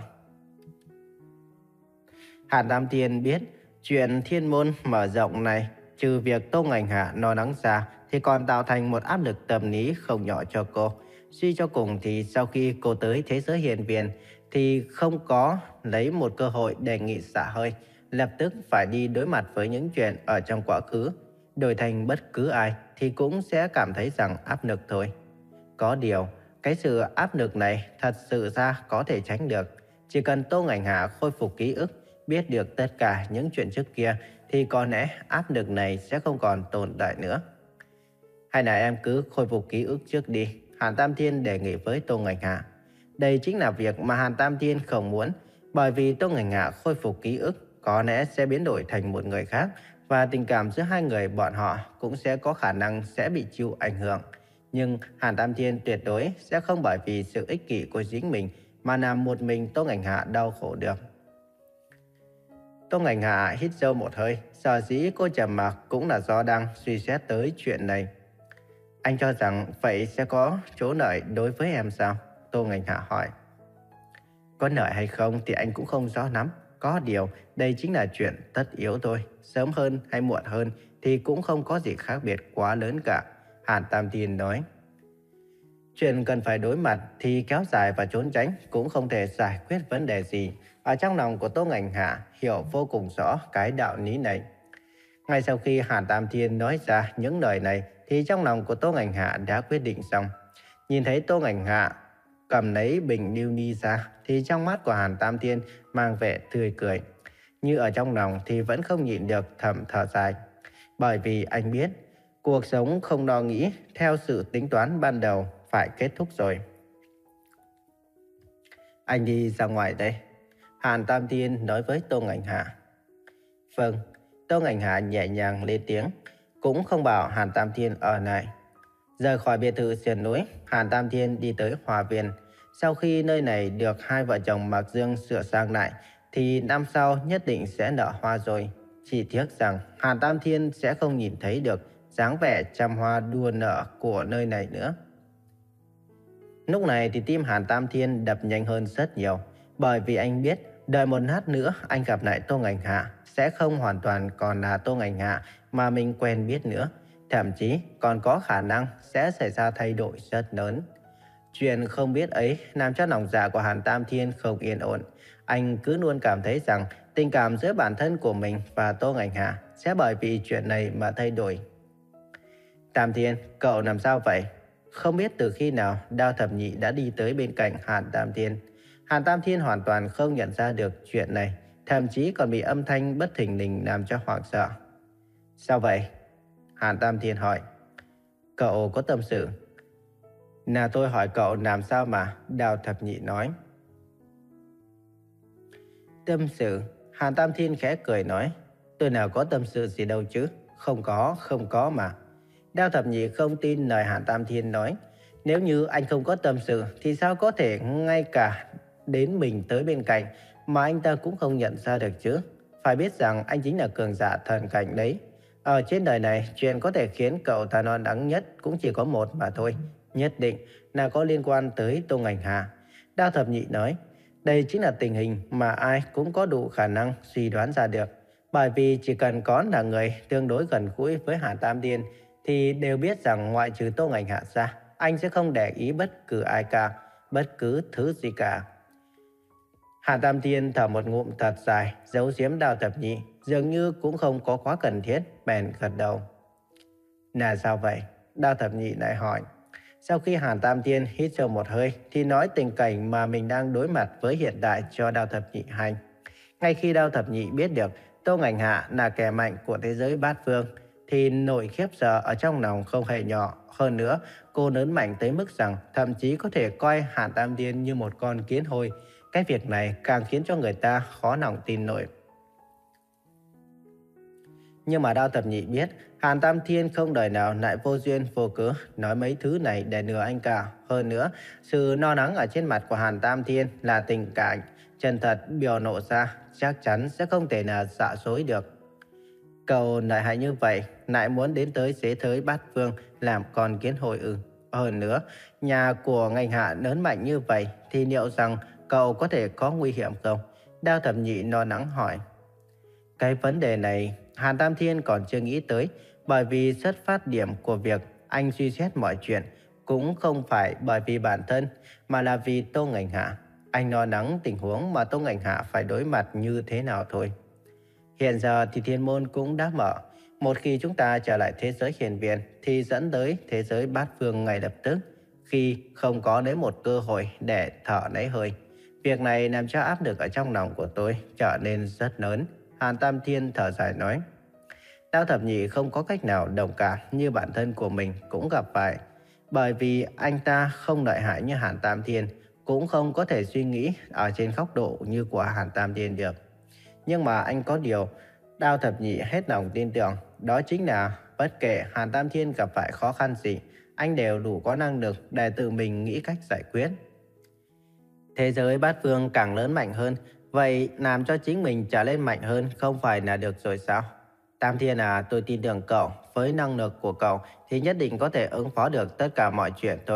Hàn Tam Thiên biết chuyện thiên môn mở rộng này, trừ việc Tô Ngành Hạ lo lắng ra, thì còn tạo thành một áp lực tâm lý không nhỏ cho cô. Suy cho cùng thì sau khi cô tới thế giới hiền viên thì không có lấy một cơ hội đề nghị xả hơi, lập tức phải đi đối mặt với những chuyện ở trong quá khứ. Đổi thành bất cứ ai thì cũng sẽ cảm thấy rằng áp lực thôi. Có điều, cái sự áp lực này thật sự ra có thể tránh được. Chỉ cần Tô Ngành Hạ khôi phục ký ức, biết được tất cả những chuyện trước kia, thì có lẽ áp lực này sẽ không còn tồn tại nữa. Hay là em cứ khôi phục ký ức trước đi, Hàn Tam Thiên đề nghị với Tô Ngành Hạ. Đây chính là việc mà Hàn Tam Thiên không muốn, bởi vì Tô Ngành Hạ khôi phục ký ức có lẽ sẽ biến đổi thành một người khác, và tình cảm giữa hai người bọn họ cũng sẽ có khả năng sẽ bị chịu ảnh hưởng. Nhưng Hàn Tam Thiên tuyệt đối sẽ không bởi vì sự ích kỷ của chính mình mà làm một mình Tô Ngành Hạ đau khổ được. Tô Ngành Hạ hít sâu một hơi, sở dĩ cô trầm mặc cũng là do đang suy xét tới chuyện này. Anh cho rằng vậy sẽ có chỗ lợi đối với em sao? Tô Ngành Hạ hỏi. Có nợ hay không thì anh cũng không rõ lắm. Có điều, đây chính là chuyện tất yếu thôi. Sớm hơn hay muộn hơn thì cũng không có gì khác biệt quá lớn cả. Hàn Tam Thiên nói. Chuyện cần phải đối mặt thì kéo dài và trốn tránh cũng không thể giải quyết vấn đề gì. Ở trong lòng của Tô Ngành Hạ hiểu vô cùng rõ cái đạo lý này. Ngay sau khi Hàn Tam Thiên nói ra những lời này thì trong lòng của Tô Ngành Hạ đã quyết định xong. Nhìn thấy Tô Ngành Hạ cầm lấy bình lưu ni ra thì trong mắt của Hàn Tam Thiên mang vẻ tươi cười. Như ở trong lòng thì vẫn không nhịn được thầm thở dài. Bởi vì anh biết cuộc sống không lo nghĩ theo sự tính toán ban đầu phải kết thúc rồi. Anh đi ra ngoài đây. Hàn Tam Thiên nói với Tô Ngành Hạ. Vâng. Tô Ngành Hạ nhẹ nhàng lên tiếng, cũng không bảo Hàn Tam Thiên ở lại. Rời khỏi biệt thự sườn núi, Hàn Tam Thiên đi tới Hoa Viên. Sau khi nơi này được hai vợ chồng Mạc Dương sửa sang lại, thì năm sau nhất định sẽ nở hoa rồi. Chỉ tiếc rằng Hàn Tam Thiên sẽ không nhìn thấy được dáng vẻ trăm hoa đua nở của nơi này nữa. Lúc này thì tim Hàn Tam Thiên đập nhanh hơn rất nhiều, bởi vì anh biết đợi một lát nữa anh gặp lại Tô Ngành Hạ sẽ không hoàn toàn còn là Tô Ngành Hạ mà mình quen biết nữa. Thậm chí còn có khả năng sẽ xảy ra thay đổi rất lớn. Chuyện không biết ấy làm cho lòng dạ của Hàn Tam Thiên không yên ổn. Anh cứ luôn cảm thấy rằng tình cảm giữa bản thân của mình và Tô Ngành Hạ sẽ bởi vì chuyện này mà thay đổi. Tam Thiên, cậu làm sao vậy? Không biết từ khi nào Đao Thập Nhị đã đi tới bên cạnh Hàn Tam Thiên. Hàn Tam Thiên hoàn toàn không nhận ra được chuyện này, thậm chí còn bị âm thanh bất thình lình làm cho hoảng sợ. Sao vậy? Hàn Tam Thiên hỏi. Cậu có tâm sự? Nào tôi hỏi cậu làm sao mà, Đao Thập Nhị nói. Tâm sự? Hàn Tam Thiên khẽ cười nói. Tôi nào có tâm sự gì đâu chứ, không có, không có mà. Đao Thập Nhị không tin lời Hàn Tam Thiên nói. Nếu như anh không có tâm sự thì sao có thể ngay cả đến mình tới bên cạnh mà anh ta cũng không nhận ra được chứ? Phải biết rằng anh chính là cường giả thần cảnh đấy. Ở trên đời này, chuyện có thể khiến cậu ta lo lắng nhất cũng chỉ có một mà thôi. Nhất định là có liên quan tới Tô Ngành Hạ. Đao Thập Nhị nói, đây chính là tình hình mà ai cũng có đủ khả năng suy đoán ra được. Bởi vì chỉ cần có là người tương đối gần gũi với Hàn Tam Thiên thì đều biết rằng ngoại trừ Tô Ngành Hạ ra, anh sẽ không để ý bất cứ ai cả, bất cứ thứ gì cả. Hàn Tam Thiên thở một ngụm thật dài, giấu giếm Đao Thập Nhị, dường như cũng không có quá cần thiết, bèn gật đầu. Là sao vậy? Đao Thập Nhị lại hỏi. Sau khi Hàn Tam Thiên hít sâu một hơi thì nói tình cảnh mà mình đang đối mặt với hiện tại cho Đao Thập Nhị hay. Ngay khi Đao Thập Nhị biết được Tô Ngành Hạ là kẻ mạnh của thế giới bát phương thì nỗi khiếp sợ ở trong lòng không hề nhỏ. Hơn nữa, cô lớn mạnh tới mức rằng thậm chí có thể coi Hàn Tam Thiên như một con kiến hôi. Cái việc này càng khiến cho người ta khó lòng tin nổi. Nhưng mà Đao Thập Nhị biết Hàn Tam Thiên không đời nào lại vô duyên vô cớ nói mấy thứ này để lừa anh cả. Hơn nữa, sự lo lắng ở trên mặt của Hàn Tam Thiên là tình cảm chân thật biểu lộ ra, chắc chắn sẽ không thể nào giả dối được. Cậu lại hay như vậy, lại muốn đến tới thế giới bát phương làm con kiến hôi ư? Hơn nữa, nhà của Ngành Hạ lớn mạnh như vậy thì liệu rằng cậu có thể có nguy hiểm không? Đao Thập Nhị lo lắng hỏi. Cái vấn đề này Hàn Tam Thiên còn chưa nghĩ tới, bởi vì xuất phát điểm của việc anh suy xét mọi chuyện cũng không phải bởi vì bản thân mà là vì Tô Ngành Hạ. Anh lo lắng tình huống mà Tô Ngành Hạ phải đối mặt như thế nào thôi. Hiện giờ thì thiên môn cũng đã mở. Một khi chúng ta trở lại thế giới hiển viên thì dẫn tới thế giới bát phương ngay lập tức, khi không có lấy một cơ hội để thở lấy hơi. Việc này làm cho áp lực ở trong lòng của tôi trở nên rất lớn. Hàn Tam Thiên thở dài nói. Đao Thập Nhị không có cách nào đồng cảm như bản thân của mình cũng gặp phải. Bởi vì anh ta không lợi hại như Hàn Tam Thiên, cũng không có thể suy nghĩ ở trên góc độ như của Hàn Tam Thiên được. Nhưng mà anh có điều Đao Thập Nhị hết lòng tin tưởng, đó chính là bất kể Hàn Tam Thiên gặp phải khó khăn gì, anh đều đủ có năng lực để tự mình nghĩ cách giải quyết. Thế giới bát phương càng lớn mạnh hơn, vậy làm cho chính mình trở lên mạnh hơn không phải là được rồi sao? Tam Thiên à, tôi tin tưởng cậu, với năng lực của cậu thì nhất định có thể ứng phó được tất cả mọi chuyện thôi.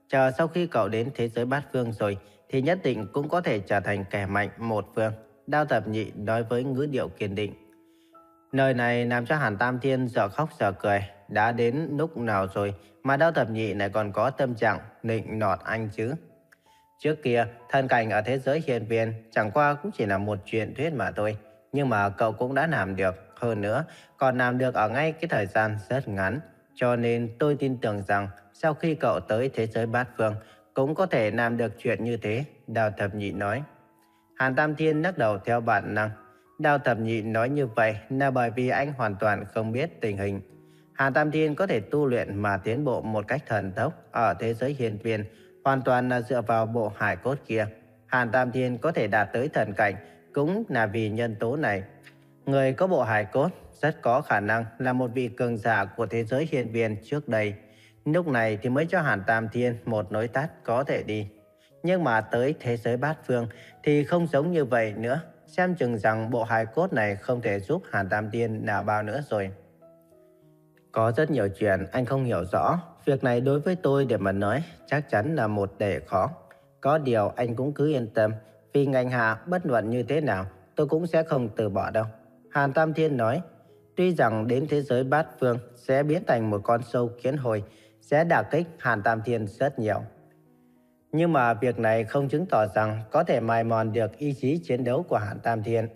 Chờ sau khi cậu đến thế giới bát phương rồi thì nhất định cũng có thể trở thành kẻ mạnh một phương. Đao Thập Nhị nói với ngữ điệu kiên định. Lời này làm cho Hàn Tam Thiên dở khóc dở cười. Đã đến lúc nào rồi mà Đao Thập Nhị lại còn có tâm trạng nịnh nọt anh chứ? Trước kia, thân cảnh ở thế giới hiên viên chẳng qua cũng chỉ là một chuyện thuyết mà thôi. Nhưng mà cậu cũng đã làm được. Hơn nữa, còn làm được ở ngay cái thời gian rất ngắn. Cho nên tôi tin tưởng rằng sau khi cậu tới thế giới bát phương, cũng có thể làm được chuyện như thế, Đao Thập Nhị nói. Hàn Tam Thiên lắc đầu theo bản năng. Đao Thập Nhị nói như vậy là bởi vì anh hoàn toàn không biết tình hình. Hàn Tam Thiên có thể tu luyện mà tiến bộ một cách thần tốc ở thế giới hiên viên, hoàn toàn là dựa vào bộ hải cốt kia. Hàn Tam Thiên có thể đạt tới thần cảnh cũng là vì nhân tố này. Người có bộ hải cốt rất có khả năng là một vị cường giả của thế giới hiên viên trước đây. Lúc này thì mới cho Hàn Tam Thiên một nối tắt có thể đi. Nhưng mà tới thế giới bát phương thì không giống như vậy nữa. Xem chừng rằng bộ hài cốt này không thể giúp Hàn Tam Thiên nào bao nữa rồi. Có rất nhiều chuyện anh không hiểu rõ. Việc này đối với tôi để mà nói chắc chắn là một đề khó. Có điều anh cũng cứ yên tâm. Vì ngành hạ bất luận như thế nào tôi cũng sẽ không từ bỏ đâu. Hàn Tam Thiên nói. Tuy rằng đến thế giới bát phương sẽ biến thành một con sâu kiến hồi, sẽ đả kích Hàn Tam Thiên rất nhiều. Nhưng mà việc này không chứng tỏ rằng có thể mài mòn được ý chí chiến đấu của Hàn Tam Thiên.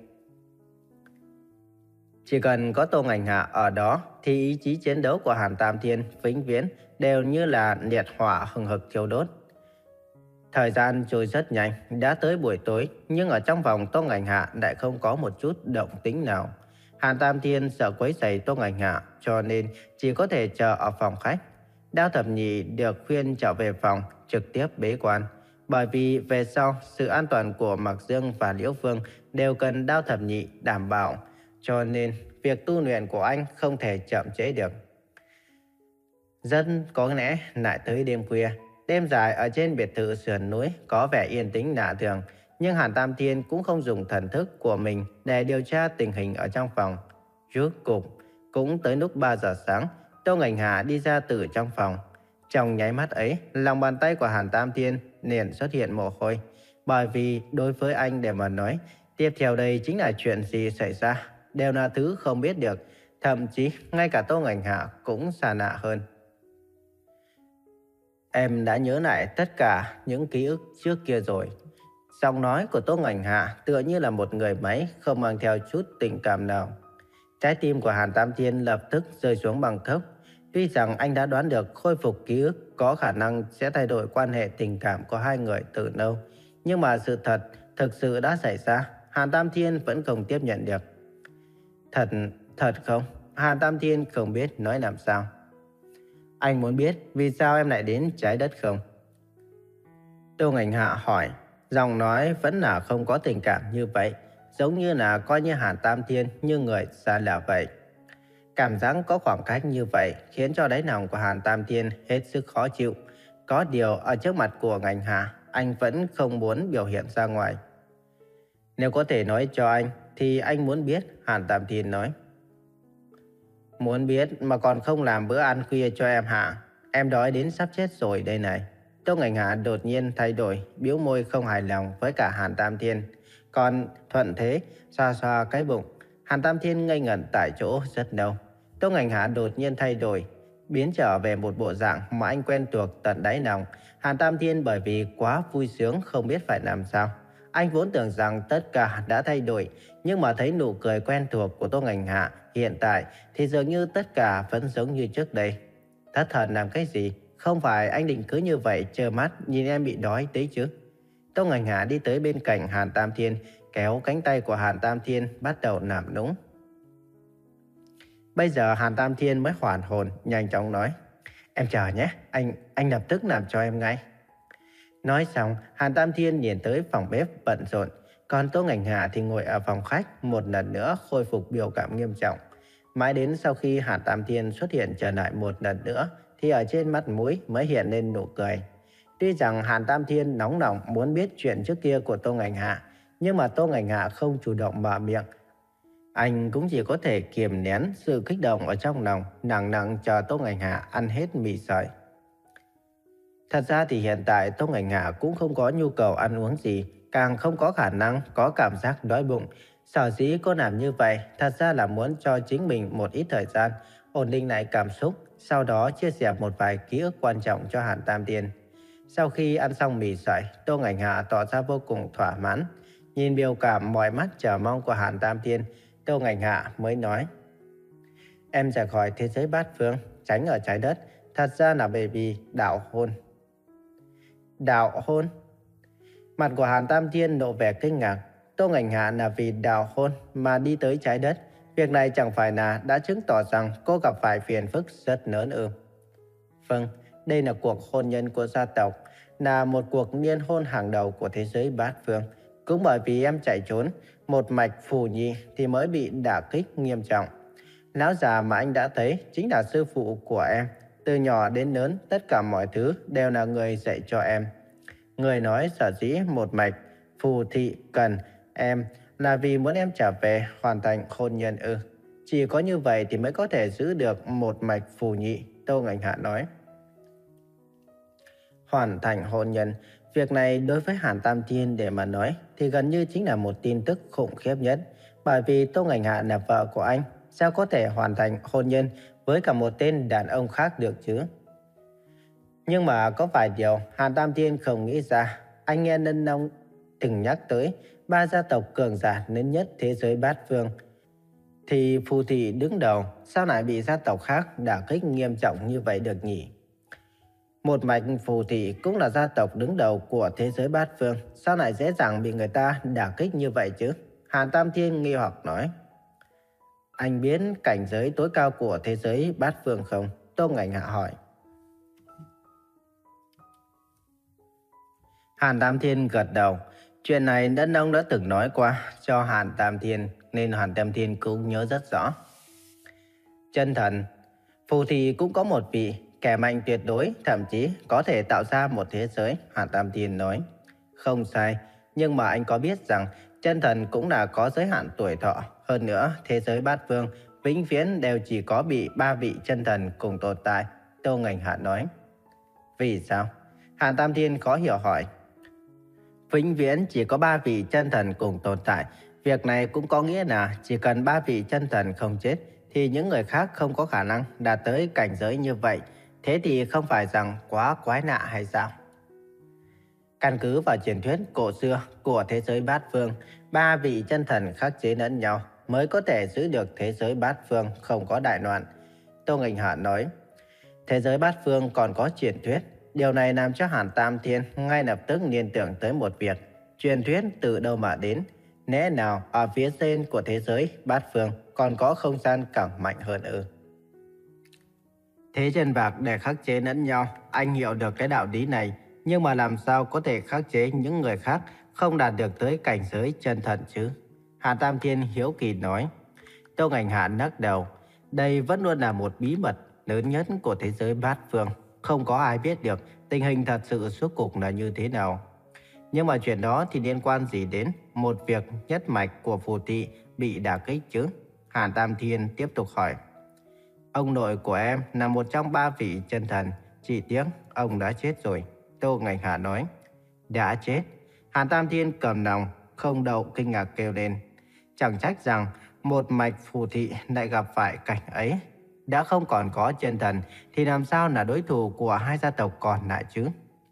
Chỉ cần có Tô Ngành Hạ ở đó thì ý chí chiến đấu của Hàn Tam Thiên vĩnh viễn đều như là liệt hỏa hừng hực thiêu đốt. Thời gian trôi rất nhanh, đã tới buổi tối, nhưng ở trong phòng Tô Ngành Hạ lại không có một chút động tĩnh nào. Hàn Tam Thiên sợ quấy rầy Tô Ngành Hạ, cho nên chỉ có thể chờ ở phòng khách. Đao Thập Nhị được khuyên trở về phòng, trực tiếp bế quan. Bởi vì về sau, sự an toàn của Mạc Dương và Liễu Phương đều cần Đao Thập Nhị đảm bảo, cho nên việc tu luyện của anh không thể chậm trễ được. Rất có lẽ lại tới đêm khuya, đêm dài ở trên biệt thự sườn núi có vẻ yên tĩnh lạ thường, nhưng Hàn Tam Thiên cũng không dùng thần thức của mình để điều tra tình hình ở trong phòng. Rốt cục, cũng tới lúc ba giờ sáng, Tô Ngành Hạ đi ra từ trong phòng. Trong nháy mắt ấy, lòng bàn tay của Hàn Tam Thiên liền xuất hiện mồ hôi. Bởi vì đối với anh để mà nói, tiếp theo đây chính là chuyện gì xảy ra, đều là thứ không biết được. Thậm chí, ngay cả Tô Ngành Hạ cũng xa lạ hơn. Em đã nhớ lại tất cả những ký ức trước kia rồi. Giọng nói của Tô Ngành Hạ tựa như là một người máy không mang theo chút tình cảm nào. Trái tim của Hàn Tam Thiên lập tức rơi xuống bằng thốc. Tuy rằng anh đã đoán được khôi phục ký ức có khả năng sẽ thay đổi quan hệ tình cảm của hai người từ lâu, nhưng mà sự thật thực sự đã xảy ra, Hàn Tam Thiên vẫn không tiếp nhận được. Thật, thật không? Hàn Tam Thiên không biết nói làm sao. Anh muốn biết vì sao em lại đến trái đất không? Tô Ngành Hạ hỏi, giọng nói vẫn là không có tình cảm như vậy, giống như là coi như Hàn Tam Thiên như người xa lạ vậy. Cảm giác có khoảng cách như vậy khiến cho đáy lòng của Hàn Tam Thiên hết sức khó chịu. Có điều ở trước mặt của Ngành Hạ, anh vẫn không muốn biểu hiện ra ngoài. Nếu có thể nói cho anh thì anh muốn biết, Hàn Tam Thiên nói. Muốn biết mà còn không làm bữa ăn khuya cho em hả? Em đói đến sắp chết rồi đây này. Tô Ngành Hạ đột nhiên thay đổi, bĩu môi không hài lòng với cả Hàn Tam Thiên. Còn thuận thế, xoa xoa cái bụng. Hàn Tam Thiên ngây ngẩn tại chỗ rất lâu. Tô Ngành Hạ đột nhiên thay đổi, biến trở về một bộ dạng mà anh quen thuộc tận đáy lòng. Hàn Tam Thiên bởi vì quá vui sướng không biết phải làm sao. Anh vốn tưởng rằng tất cả đã thay đổi, nhưng mà thấy nụ cười quen thuộc của Tô Ngành Hạ hiện tại thì dường như tất cả vẫn giống như trước đây. Thất thần làm cái gì? Không phải anh định cứ như vậy trơ mắt nhìn em bị đói đấy chứ? Tô Ngành Hạ đi tới bên cạnh Hàn Tam Thiên, kéo cánh tay của Hàn Tam Thiên bắt đầu làm nũng. Bây giờ Hàn Tam Thiên mới hoàn hồn, nhanh chóng nói, em chờ nhé, anh anh lập tức làm cho em ngay. Nói xong, Hàn Tam Thiên nhìn tới phòng bếp bận rộn, còn Tô Ngành Hạ thì ngồi ở phòng khách một lần nữa khôi phục biểu cảm nghiêm trọng. Mãi đến sau khi Hàn Tam Thiên xuất hiện trở lại một lần nữa thì ở trên mặt mũi mới hiện lên nụ cười. Tuy rằng Hàn Tam Thiên nóng lòng muốn biết chuyện trước kia của Tô Ngành Hạ, nhưng mà Tô Ngành Hạ không chủ động mở miệng. Anh cũng chỉ có thể kiềm nén sự kích động ở trong lòng, nặng nặng chờ Tô Ngành Hạ ăn hết mì sợi. Thật ra thì hiện tại Tô Ngành Hạ cũng không có nhu cầu ăn uống gì, càng không có khả năng có cảm giác đói bụng. Sở dĩ cô làm như vậy thật ra là muốn cho chính mình một ít thời gian, ổn định lại cảm xúc, sau đó chia sẻ một vài ký ức quan trọng cho Hàn Tam Tiên. Sau khi ăn xong mì sợi, Tô Ngành Hạ tỏ ra vô cùng thỏa mãn. Nhìn biểu cảm mọi mắt chờ mong của Hàn Tam Tiên, Tô Ngành Hạ mới nói: Em rời khỏi thế giới bát phương, tránh ở trái đất, thật ra là bởi vì đạo hôn. Đạo hôn? Mặt của Hàn Tam Thiên lộ vẻ kinh ngạc. Tô Ngành Hạ là vì đạo hôn mà đi tới trái đất. Việc này chẳng phải là đã chứng tỏ rằng cô gặp phải phiền phức rất lớn ư? Vâng, đây là cuộc hôn nhân của gia tộc, là một cuộc liên hôn hàng đầu của thế giới bát phương. Cũng bởi vì em chạy trốn, một mạch phù nhị thì mới bị đả kích nghiêm trọng. Lão già mà anh đã thấy chính là sư phụ của em. Từ nhỏ đến lớn, tất cả mọi thứ đều là người dạy cho em. Người nói sở dĩ một mạch phù thị cần em là vì muốn em trở về hoàn thành hôn nhân ư? Chỉ có như vậy thì mới có thể giữ được một mạch phù nhị, Tô Ngành Hạ nói. Hoàn thành hôn nhân, việc này đối với Hàn Tam Thiên để mà nói thì gần như chính là một tin tức khủng khiếp nhất. Bởi vì Tô Ngành Hạ là vợ của anh, sao có thể hoàn thành hôn nhân với cả một tên đàn ông khác được chứ? Nhưng mà có vài điều Hàn Tam Thiên không nghĩ ra. Anh nghe Nân Nông từng nhắc tới ba gia tộc cường giả lớn nhất thế giới bát phương. Thì phù thị đứng đầu, sao lại bị gia tộc khác đả kích nghiêm trọng như vậy được nhỉ? Một mạch phù thị cũng là gia tộc đứng đầu của thế giới bát phương, sao lại dễ dàng bị người ta đả kích như vậy chứ? Hàn Tam Thiên nghi hoặc nói. Anh biết cảnh giới tối cao của thế giới bát phương không? Tô Ngành Hạ hỏi. Hàn Tam Thiên gật đầu. Chuyện này Đân Ông đã từng nói qua cho Hàn Tam Thiên, nên Hàn Tam Thiên cũng nhớ rất rõ. Chân thần, phù thị cũng có một vị, kẻ mạnh tuyệt đối, thậm chí có thể tạo ra một thế giới, Hàn Tam Thiên nói. Không sai, nhưng mà anh có biết rằng chân thần cũng là có giới hạn tuổi thọ. Hơn nữa, thế giới bát phương vĩnh viễn đều chỉ có bị ba vị chân thần cùng tồn tại, Tô Ngành Hạ nói. Vì sao? Hàn Tam Thiên khó hiểu hỏi. Vĩnh viễn chỉ có ba vị chân thần cùng tồn tại. Việc này cũng có nghĩa là chỉ cần ba vị chân thần không chết thì những người khác không có khả năng đạt tới cảnh giới như vậy. Thế thì không phải rằng quá quái lạ hay sao? Căn cứ vào truyền thuyết cổ xưa của thế giới bát phương, ba vị chân thần khắc chế lẫn nhau mới có thể giữ được thế giới bát phương không có đại loạn. Tô Ngành Hạ nói. Thế giới bát phương còn có truyền thuyết. Điều này làm cho Hàn Tam Thiên ngay lập tức liên tưởng tới một việc. Truyền thuyết từ đâu mà đến? Lẽ nào ở phía trên của thế giới bát phương còn có không gian càng mạnh hơn ư? Thế chân vạc để khắc chế lẫn nhau, anh hiểu được cái đạo lý này. Nhưng mà làm sao có thể khắc chế những người khác không đạt được tới cảnh giới chân thần chứ? Hàn Tam Thiên hiếu kỳ nói. Tô Ngành Hạ lắc đầu. Đây vẫn luôn là một bí mật lớn nhất của thế giới bát phương. Không có ai biết được tình hình thật sự suốt cục là như thế nào. Nhưng mà chuyện đó thì liên quan gì đến một việc nhất mạch của phù thị bị đả kích chứ? Hàn Tam Thiên tiếp tục hỏi. Ông nội của em là một trong ba vị chân thần. Chỉ tiếc ông đã chết rồi, Tô Ngành Hạ nói. Đã chết? Hàn Tam Thiên cầm lòng không đậu kinh ngạc kêu lên. Chẳng trách rằng một mạch phù thị lại gặp phải cảnh ấy. Đã không còn có chân thần thì làm sao là đối thủ của hai gia tộc còn lại chứ?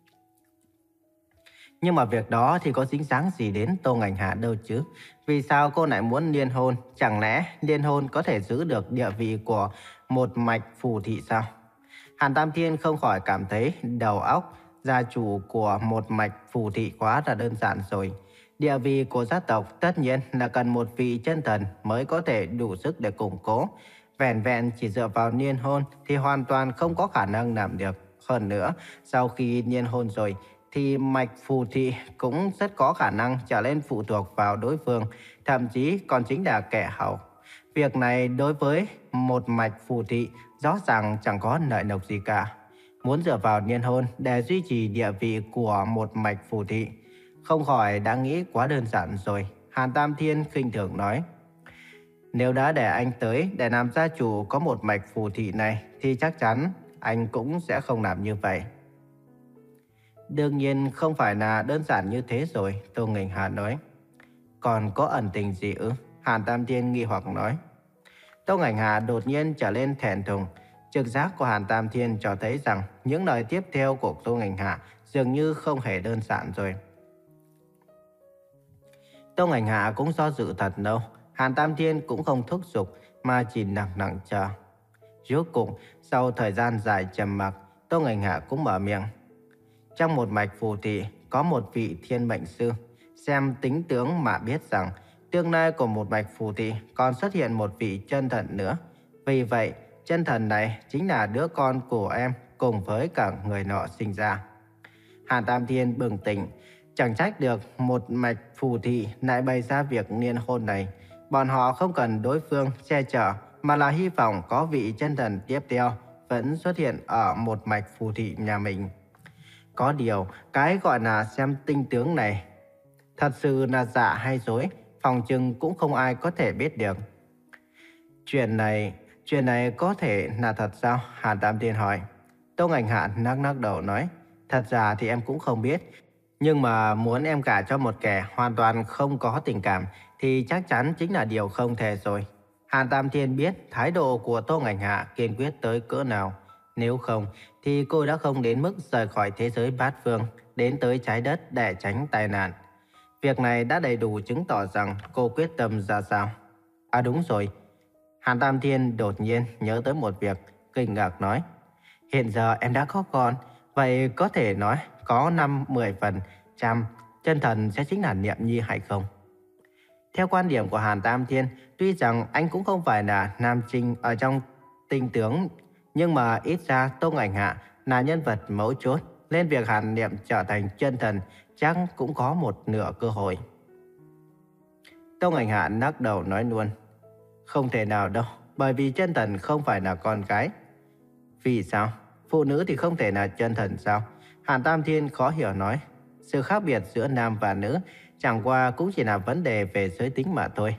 Nhưng mà việc đó thì có dính dáng gì đến Tô Ngành Hạ đâu chứ? Vì sao cô lại muốn liên hôn? Chẳng lẽ liên hôn có thể giữ được địa vị của một mạch phù thị sao? Hàn Tam Thiên không khỏi cảm thấy đầu óc gia chủ của một mạch phù thị quá là đơn giản rồi. Địa vị của gia tộc tất nhiên là cần một vị chân thần mới có thể đủ sức để củng cố. Vẹn vẹn chỉ dựa vào liên hôn thì hoàn toàn không có khả năng làm được. Hơn nữa, sau khi liên hôn rồi thì mạch phù thị cũng rất có khả năng trở nên phụ thuộc vào đối phương, thậm chí còn chính là kẻ hậu. Việc này đối với một mạch phù thị rõ ràng chẳng có lợi lộc gì cả. Muốn dựa vào liên hôn để duy trì địa vị của một mạch phù thị, không khỏi đã nghĩ quá đơn giản rồi. Hàn Tam Thiên khinh thường nói. Nếu đã để anh tới để làm gia chủ có một mạch phù thị này thì chắc chắn anh cũng sẽ không làm như vậy. Đương nhiên không phải là đơn giản như thế rồi, Tô Nghênh Hà nói. Còn có ẩn tình gì ư? Hàn Tam Thiên nghi hoặc nói. Tô Nghênh Hà đột nhiên trở lên thẹn thùng. Trực giác của Hàn Tam Thiên cho thấy rằng những lời tiếp theo của Tô Nghênh Hà dường như không hề đơn giản rồi. Tô Nghênh Hà cũng do dự thật lâu. Hàn Tam Thiên cũng không thúc giục mà chỉ lặng lặng chờ. Rốt cuộc, sau thời gian dài trầm mặc, Tô Nghênh Hà cũng mở miệng. Trong một mạch phù thị có một vị thiên mệnh sư, xem tính tướng mà biết rằng tương lai của một mạch phù thị còn xuất hiện một vị chân thần nữa. Vì vậy, chân thần này chính là đứa con của em cùng với cả người nọ sinh ra. Hàn Tam Thiên bừng tỉnh, chẳng trách được một mạch phù thị lại bày ra việc liên hôn này. Bọn họ không cần đối phương che chở, mà là hy vọng có vị chân thần tiếp theo vẫn xuất hiện ở một mạch phù thị nhà mình. Có điều, cái gọi là xem tinh tướng này thật sự là giả hay dối, phòng chừng cũng không ai có thể biết được. Chuyện này, chuyện này có thể là thật sao? Hàn Tam Thiên hỏi. Tô Nghênh Hạ lắc lắc đầu nói, thật ra thì em cũng không biết. Nhưng mà muốn em gả cho một kẻ hoàn toàn không có tình cảm thì chắc chắn chính là điều không thể rồi. Hàn Tam Thiên biết thái độ của Tô Nghênh Hạ kiên quyết tới cỡ nào. Nếu không thì cô đã không đến mức rời khỏi thế giới bát phương đến tới trái đất để tránh tai nạn. Việc này đã đầy đủ chứng tỏ rằng cô quyết tâm ra sao. À đúng rồi. Hàn Tam Thiên đột nhiên nhớ tới một việc, kinh ngạc nói. Hiện giờ em đã có con, vậy có thể nói có năm, mười phần trăm chân thần sẽ chính là Niệm Nhi hay không? Theo quan điểm của Hàn Tam Thiên, tuy rằng anh cũng không phải là nam trinh ở trong tinh tướng, nhưng mà ít ra Tô Nghênh Hạ là nhân vật mấu chốt, nên việc Hàn Niệm trở thành chân thần chắc cũng có một nửa cơ hội. Tô Nghênh Hạ lắc đầu nói luôn, không thể nào đâu, bởi vì chân thần không phải là con gái. Vì sao? Phụ nữ thì không thể là chân thần sao? Hàn Tam Thiên khó hiểu nói, sự khác biệt giữa nam và nữ chẳng qua cũng chỉ là vấn đề về giới tính mà thôi.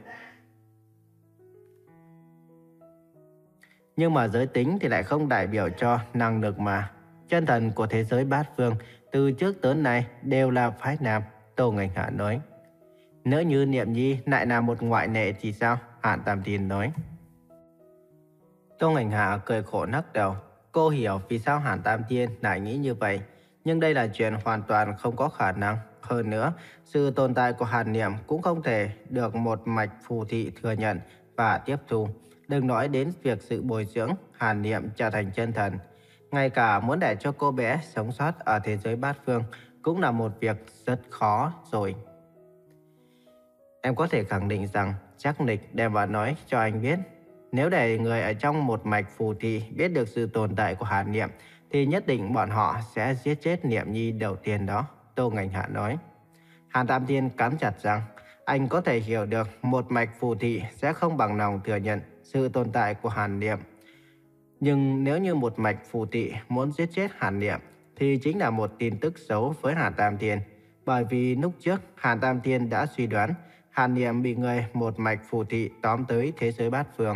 Nhưng mà giới tính thì lại không đại biểu cho năng lực mà. Chân thần của thế giới bát phương từ trước tới nay đều là phái nam, Tô Nghênh Hạ nói. Nếu như Niệm Nhi lại là một ngoại lệ thì sao? Hàn Tam Thiên nói. Tô Nghênh Hạ cười khổ lắc đầu. Cô hiểu vì sao Hàn Tam Thiên lại nghĩ như vậy. Nhưng đây là chuyện hoàn toàn không có khả năng. Hơn nữa, sự tồn tại của Hàn Niệm cũng không thể được một mạch phù thị thừa nhận và tiếp thu. Đừng nói đến việc sự bồi dưỡng Hàn Niệm trở thành chân thần. Ngay cả muốn để cho cô bé sống sót ở thế giới bát phương cũng là một việc rất khó rồi. Em có thể khẳng định rằng chắc nịch đem vào nói cho anh biết. Nếu để người ở trong một mạch phù thị biết được sự tồn tại của Hàn Niệm thì nhất định bọn họ sẽ giết chết Niệm Nhi đầu tiên đó, Tô Nghênh Hạ nói. Hàn Tam Thiên cắn chặt rằng anh có thể hiểu được một mạch phù thị sẽ không bằng lòng thừa nhận sự tồn tại của Hàn Niệm. Nhưng nếu như một mạch phù thị muốn giết chết Hàn Niệm thì chính là một tin tức xấu với Hàn Tam Thiên. Bởi vì lúc trước Hàn Tam Thiên đã suy đoán Hàn Niệm bị người một mạch phù thị tóm tới thế giới bát phương.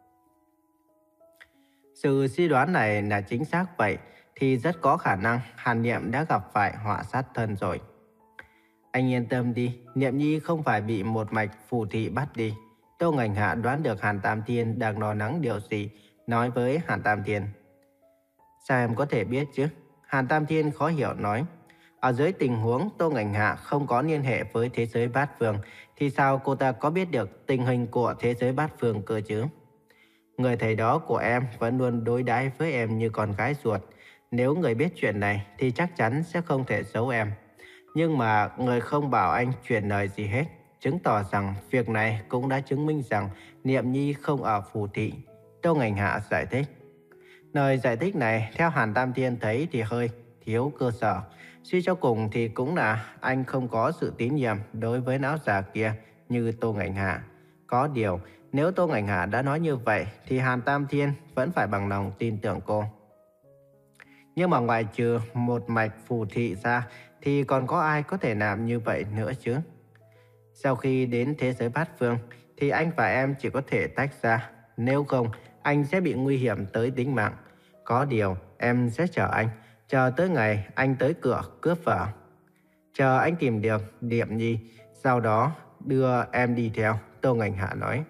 Sự suy đoán này là chính xác vậy thì rất có khả năng Hàn Niệm đã gặp phải họa sát thân rồi. Anh yên tâm đi, Niệm Nhi không phải bị một mạch phù thị bắt đi. Tô Nghênh Hạ đoán được Hàn Tam Thiên đang lo lắng điều gì, nói với Hàn Tam Thiên. Sao em có thể biết chứ? Hàn Tam Thiên khó hiểu nói. Ở dưới tình huống Tô Nghênh Hạ không có liên hệ với thế giới bát phương thì sao cô ta có biết được tình hình của thế giới bát phương cơ chứ? Người thầy đó của em vẫn luôn đối đãi với em như con gái ruột. Nếu người biết chuyện này thì chắc chắn sẽ không thể giấu em. Nhưng mà người không bảo anh truyền lời gì hết, chứng tỏ rằng việc này cũng đã chứng minh rằng Niệm Nhi không ở phù thị. Tô Nghênh Hạ giải thích. Lời giải thích này theo Hàn Tam Thiên thấy thì hơi thiếu cơ sở. Suy cho cùng thì cũng là anh không có sự tín nhiệm đối với lão già kia như Tô Nghênh Hạ. Có điều, nếu Tô Nghênh Hạ đã nói như vậy thì Hàn Tam Thiên vẫn phải bằng lòng tin tưởng cô. Nhưng mà ngoài trừ một mạch phù thị ra thì còn có ai có thể làm như vậy nữa chứ? Sau khi đến thế giới bát phương thì anh và em chỉ có thể tách ra. Nếu không, anh sẽ bị nguy hiểm tới tính mạng. Có điều, em sẽ chờ anh. chờ tới ngày anh tới cửa cướp vợ. Chờ anh tìm được Điệm Nhi, sau đó đưa em đi theo, Tô Ngành Hạ nói.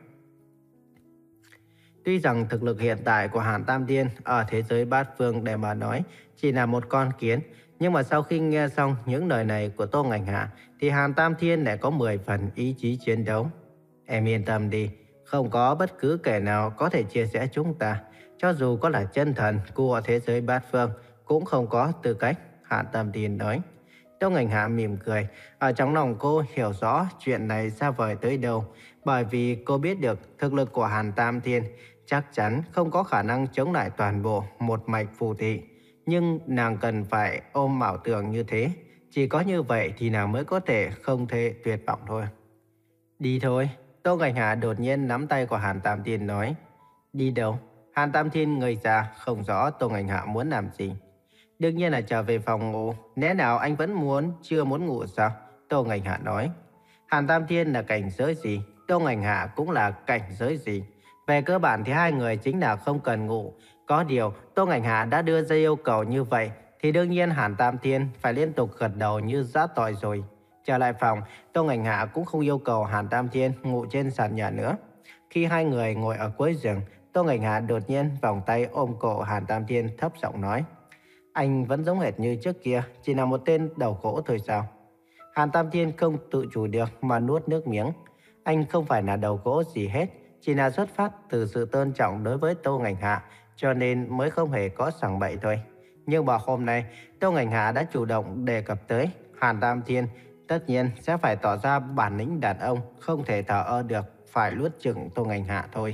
Tuy rằng thực lực hiện tại của Hàn Tam Thiên ở thế giới bát phương để mà nói chỉ là một con kiến, nhưng mà sau khi nghe xong những lời này của Tô Ngành Hạ thì Hàn Tam Thiên lại có mười phần ý chí chiến đấu. Em yên tâm đi, không có bất cứ kẻ nào có thể chia sẻ chúng ta. Cho dù có là chân thần của thế giới bát phương cũng không có tư cách, Hàn Tam Thiên nói. Tô Ngành Hạ mỉm cười, ở trong lòng cô hiểu rõ chuyện này xa vời tới đâu, bởi vì cô biết được thực lực của Hàn Tam Thiên chắc chắn không có khả năng chống lại toàn bộ một mạch phù thị. Nhưng nàng cần phải ôm ảo tưởng như thế, chỉ có như vậy thì nàng mới có thể không thể tuyệt vọng thôi. Đi thôi, Tô Ngành Hạ đột nhiên nắm tay của Hàn Tam Thiên nói. Đi đâu? Hàn Tam Thiên ngây ra, không rõ Tô Ngành Hạ muốn làm gì. Đương nhiên là trở về phòng ngủ. Lẽ nào anh vẫn muốn chưa muốn ngủ sao? Tô Ngành Hạ nói. Hàn Tam Thiên là cảnh giới gì, Tô Ngành Hạ cũng là cảnh giới gì. Về cơ bản thì hai người chính là không cần ngủ. Có điều Tô Ngành Hạ đã đưa ra yêu cầu như vậy thì đương nhiên Hàn Tam Thiên phải liên tục gật đầu như giã tỏi rồi. Trở lại phòng, Tô Ngành Hạ cũng không yêu cầu Hàn Tam Thiên ngủ trên sàn nhà nữa. Khi hai người ngồi ở cuối giường, Tô Ngành Hạ đột nhiên vòng tay ôm cổ Hàn Tam Thiên thấp giọng nói. Anh vẫn giống hệt như trước kia, chỉ là một tên đầu gỗ thôi sao? Hàn Tam Thiên không tự chủ được mà nuốt nước miếng. Anh không phải là đầu gỗ gì hết, chỉ là xuất phát từ sự tôn trọng đối với Tô Ngành Hạ, cho nên mới không hề có sảng bậy thôi. Nhưng mà hôm nay, Tô Ngành Hạ đã chủ động đề cập tới Hàn Tam Thiên, tất nhiên sẽ phải tỏ ra bản lĩnh đàn ông, không thể thờ ơ được, phải luốt chừng Tô Ngành Hạ thôi.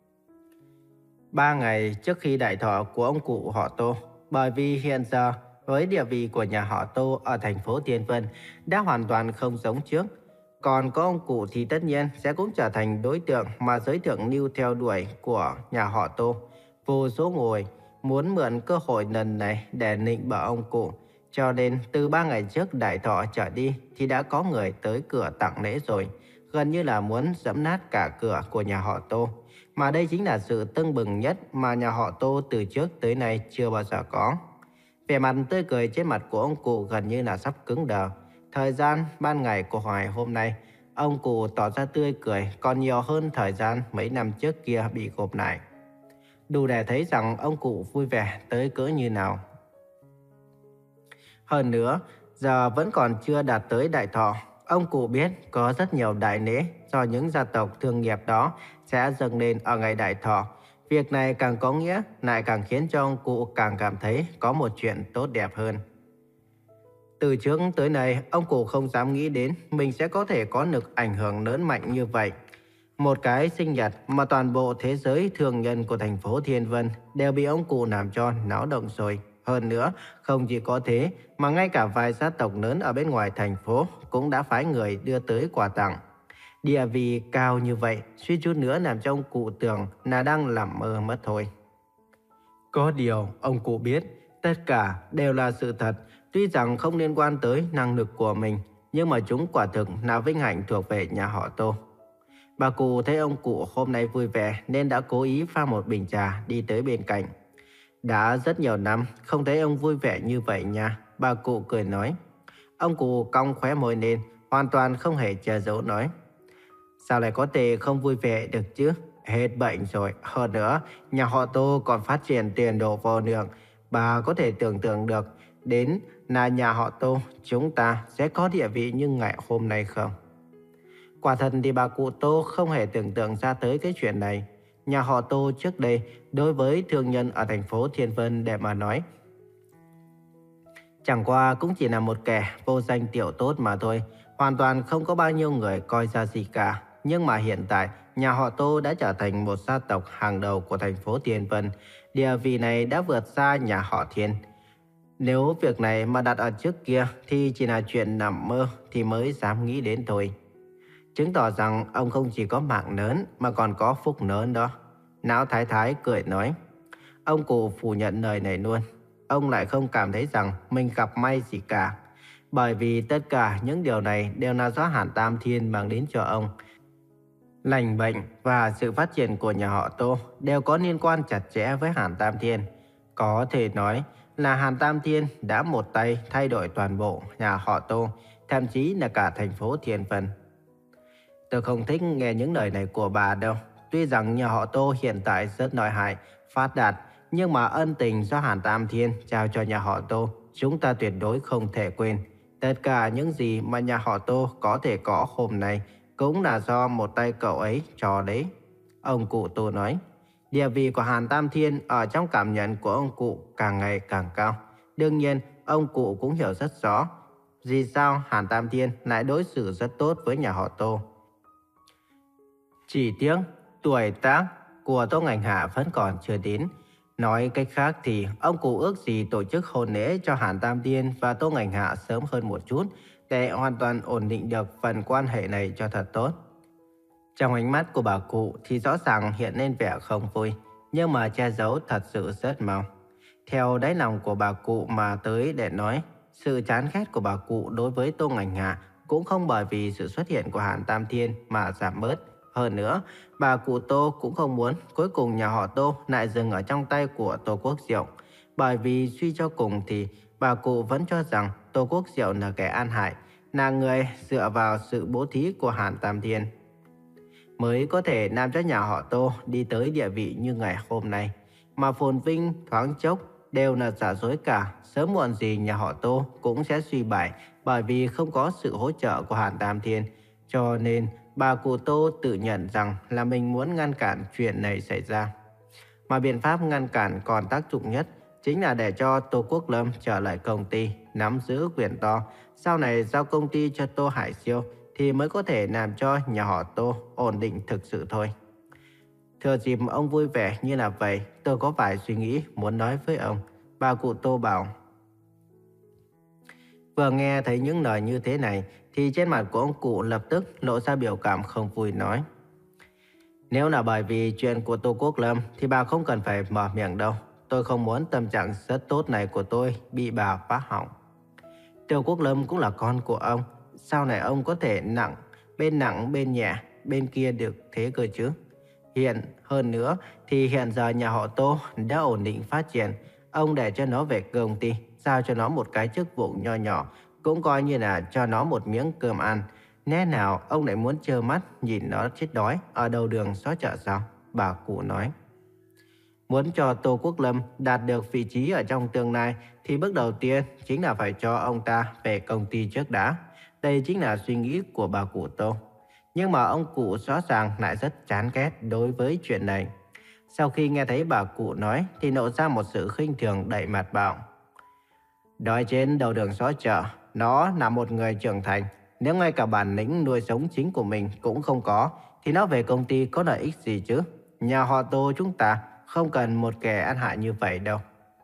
Ba ngày trước khi đại thọ của ông cụ họ Tô, bởi vì hiện giờ với địa vị của nhà họ Tô ở thành phố Thiên Vân đã hoàn toàn không giống trước. Còn có ông cụ thì tất nhiên sẽ cũng trở thành đối tượng mà giới thượng lưu theo đuổi của nhà họ Tô. Vô số người muốn mượn cơ hội lần này để nịnh bợ ông cụ. Cho nên từ ba ngày trước đại thọ trở đi thì đã có người tới cửa tặng lễ rồi. Gần như là muốn giẫm nát cả cửa của nhà họ Tô. Mà đây chính là sự tưng bừng nhất mà nhà họ Tô từ trước tới nay chưa bao giờ có. Vẻ mặt tươi cười trên mặt của ông cụ gần như là sắp cứng đờ. Thời gian ban ngày của Hoài hôm nay, ông cụ tỏ ra tươi cười còn nhiều hơn thời gian mấy năm trước kia bị gộp lại. Đủ để thấy rằng ông cụ vui vẻ tới cỡ như nào. Hơn nữa, giờ vẫn còn chưa đạt tới đại thọ. Ông cụ biết có rất nhiều đại lễ do những gia tộc thương nghiệp đó sẽ dâng lên ở ngày đại thọ. Việc này càng có nghĩa lại càng khiến cho ông cụ càng cảm thấy có một chuyện tốt đẹp hơn. Từ trước tới nay, ông cụ không dám nghĩ đến mình sẽ có thể có được ảnh hưởng lớn mạnh như vậy. Một cái sinh nhật mà toàn bộ thế giới thương nhân của thành phố Thiên Vân đều bị ông cụ làm cho náo động rồi. Hơn nữa, không chỉ có thế mà ngay cả vài gia tộc lớn ở bên ngoài thành phố cũng đã phái người đưa tới quà tặng. Địa vị cao như vậy, suýt chút nữa làm cho ông cụ tưởng là đang nằm mơ mất thôi. Có điều, ông cụ biết, tất cả đều là sự thật, tuy rằng không liên quan tới năng lực của mình, nhưng mà chúng quả thực là vinh hạnh thuộc về nhà họ Tô. Bà cụ thấy ông cụ hôm nay vui vẻ nên đã cố ý pha một bình trà đi tới bên cạnh. Đã rất nhiều năm không thấy ông vui vẻ như vậy nha, bà cụ cười nói. Ông cụ cong khóe môi lên, hoàn toàn không hề che giấu nói. Sao lại có thể không vui vẻ được chứ? Hết bệnh rồi. Hơn nữa, nhà họ Tô còn phát triển tiền đồ vô lượng. Bà có thể tưởng tượng được đến là nhà họ Tô chúng ta sẽ có địa vị như ngày hôm nay không? Quả thật thì bà cụ Tô không hề tưởng tượng ra tới cái chuyện này. Nhà họ Tô trước đây đối với thương nhân ở thành phố Thiên Vân để mà nói, chẳng qua cũng chỉ là một kẻ vô danh tiểu tốt mà thôi. Hoàn toàn không có bao nhiêu người coi ra gì cả. Nhưng mà hiện tại, nhà họ Tô đã trở thành một gia tộc hàng đầu của thành phố Thiên Vân. Địa vị này đã vượt xa nhà họ Thiên. Nếu việc này mà đặt ở trước kia thì chỉ là chuyện nằm mơ thì mới dám nghĩ đến thôi. Chứng tỏ rằng ông không chỉ có mạng lớn mà còn có phúc lớn đó. Lão Thái Thái cười nói. Ông cụ phủ nhận lời này luôn. Ông lại không cảm thấy rằng mình gặp may gì cả. Bởi vì tất cả những điều này đều là do Hàn Tam Thiên mang đến cho ông. Lành bệnh và sự phát triển của nhà họ Tô đều có liên quan chặt chẽ với Hàn Tam Thiên. Có thể nói, là Hàn Tam Thiên đã một tay thay đổi toàn bộ nhà họ Tô, thậm chí là cả thành phố Thiên Vân. Tôi không thích nghe những lời này của bà đâu. Tuy rằng nhà họ Tô hiện tại rất lợi hại, phát đạt, nhưng mà ân tình do Hàn Tam Thiên trao cho nhà họ Tô, chúng ta tuyệt đối không thể quên. Tất cả những gì mà nhà họ Tô có thể có hôm nay cũng là do một tay cậu ấy cho đấy. Ông cụ Tô nói, địa vị của Hàn Tam Thiên ở trong cảm nhận của ông cụ càng ngày càng cao. Đương nhiên, ông cụ cũng hiểu rất rõ vì sao Hàn Tam Thiên lại đối xử rất tốt với nhà họ Tô. Chỉ tiếc, tuổi tác của Tô Ngành Hạ vẫn còn chưa đến. Nói cách khác thì ông cụ ước gì tổ chức hôn lễ cho Hàn Tam Thiên và Tô Ngành Hạ sớm hơn một chút để hoàn toàn ổn định được phần quan hệ này cho thật tốt. Trong ánh mắt của bà cụ thì rõ ràng hiện lên vẻ không vui, nhưng mà che giấu thật sự rất mau. Theo đáy lòng của bà cụ mà tới để nói, sự chán ghét của bà cụ đối với Tô Ngành Hạ cũng không bởi vì sự xuất hiện của Hàn Tam Thiên mà giảm bớt. Hơn nữa, bà cụ Tô cũng không muốn cuối cùng nhà họ Tô lại dừng ở trong tay của Tô Quốc Diệu. Bởi vì suy cho cùng thì bà cụ vẫn cho rằng Tô Quốc Diệu là kẻ an hại, là người dựa vào sự bố thí của Hàn Tam Thiên mới có thể làm cho nhà họ Tô đi tới địa vị như ngày hôm nay. Mà phồn vinh thoáng chốc đều là giả dối cả, sớm muộn gì nhà họ Tô cũng sẽ suy bại bởi vì không có sự hỗ trợ của Hàn Tam Thiên. Cho nên bà cụ Tô tự nhận rằng là mình muốn ngăn cản chuyện này xảy ra. Mà biện pháp ngăn cản còn tác dụng nhất chính là để cho Tô Quốc Lâm trở lại công ty, nắm giữ quyền to. Sau này giao công ty cho Tô Hải Siêu thì mới có thể làm cho nhà họ Tô ổn định thực sự thôi. Thừa dịp ông vui vẻ như là vậy, tôi có vài suy nghĩ muốn nói với ông, bà cụ Tô bảo. Vừa nghe thấy những lời như thế này thì trên mặt của ông cụ lập tức lộ ra biểu cảm không vui nói. Nếu là bởi vì chuyện của Tô Quốc Lâm thì bà không cần phải mở miệng đâu. Tôi không muốn tâm trạng rất tốt này của tôi bị bà phá hỏng. Tô Quốc Lâm cũng là con của ông. Sau này ông có thể nặng, bên nặng bên nhẹ, bên kia được thế cơ chứ. Hiện hơn nữa thì hiện giờ nhà họ Tô đã ổn định phát triển. Ông để cho nó về công ty, giao cho nó một cái chức vụ nho nhỏ, cũng coi như là cho nó một miếng cơm ăn. Lẽ nào ông lại muốn trơ mắt nhìn nó chết đói ở đầu đường xó chợ sao? Bà cụ nói. Muốn cho Tô Quốc Lâm đạt được vị trí ở trong tương lai thì bước đầu tiên chính là phải cho ông ta về công ty trước đã. Đây chính là suy nghĩ của bà cụ Tô. Nhưng mà ông cụ rõ ràng lại rất chán ghét đối với chuyện này. Sau khi nghe thấy bà cụ nói thì nộ ra một sự khinh thường đầy mặt bảo. Đói trên đầu đường xó chợ, nó là một người trưởng thành. Nếu ngay cả bản lĩnh nuôi sống chính của mình cũng không có thì nó về công ty có lợi ích gì chứ? Nhà họ Tô chúng ta không cần một kẻ ăn hại như vậy đâu.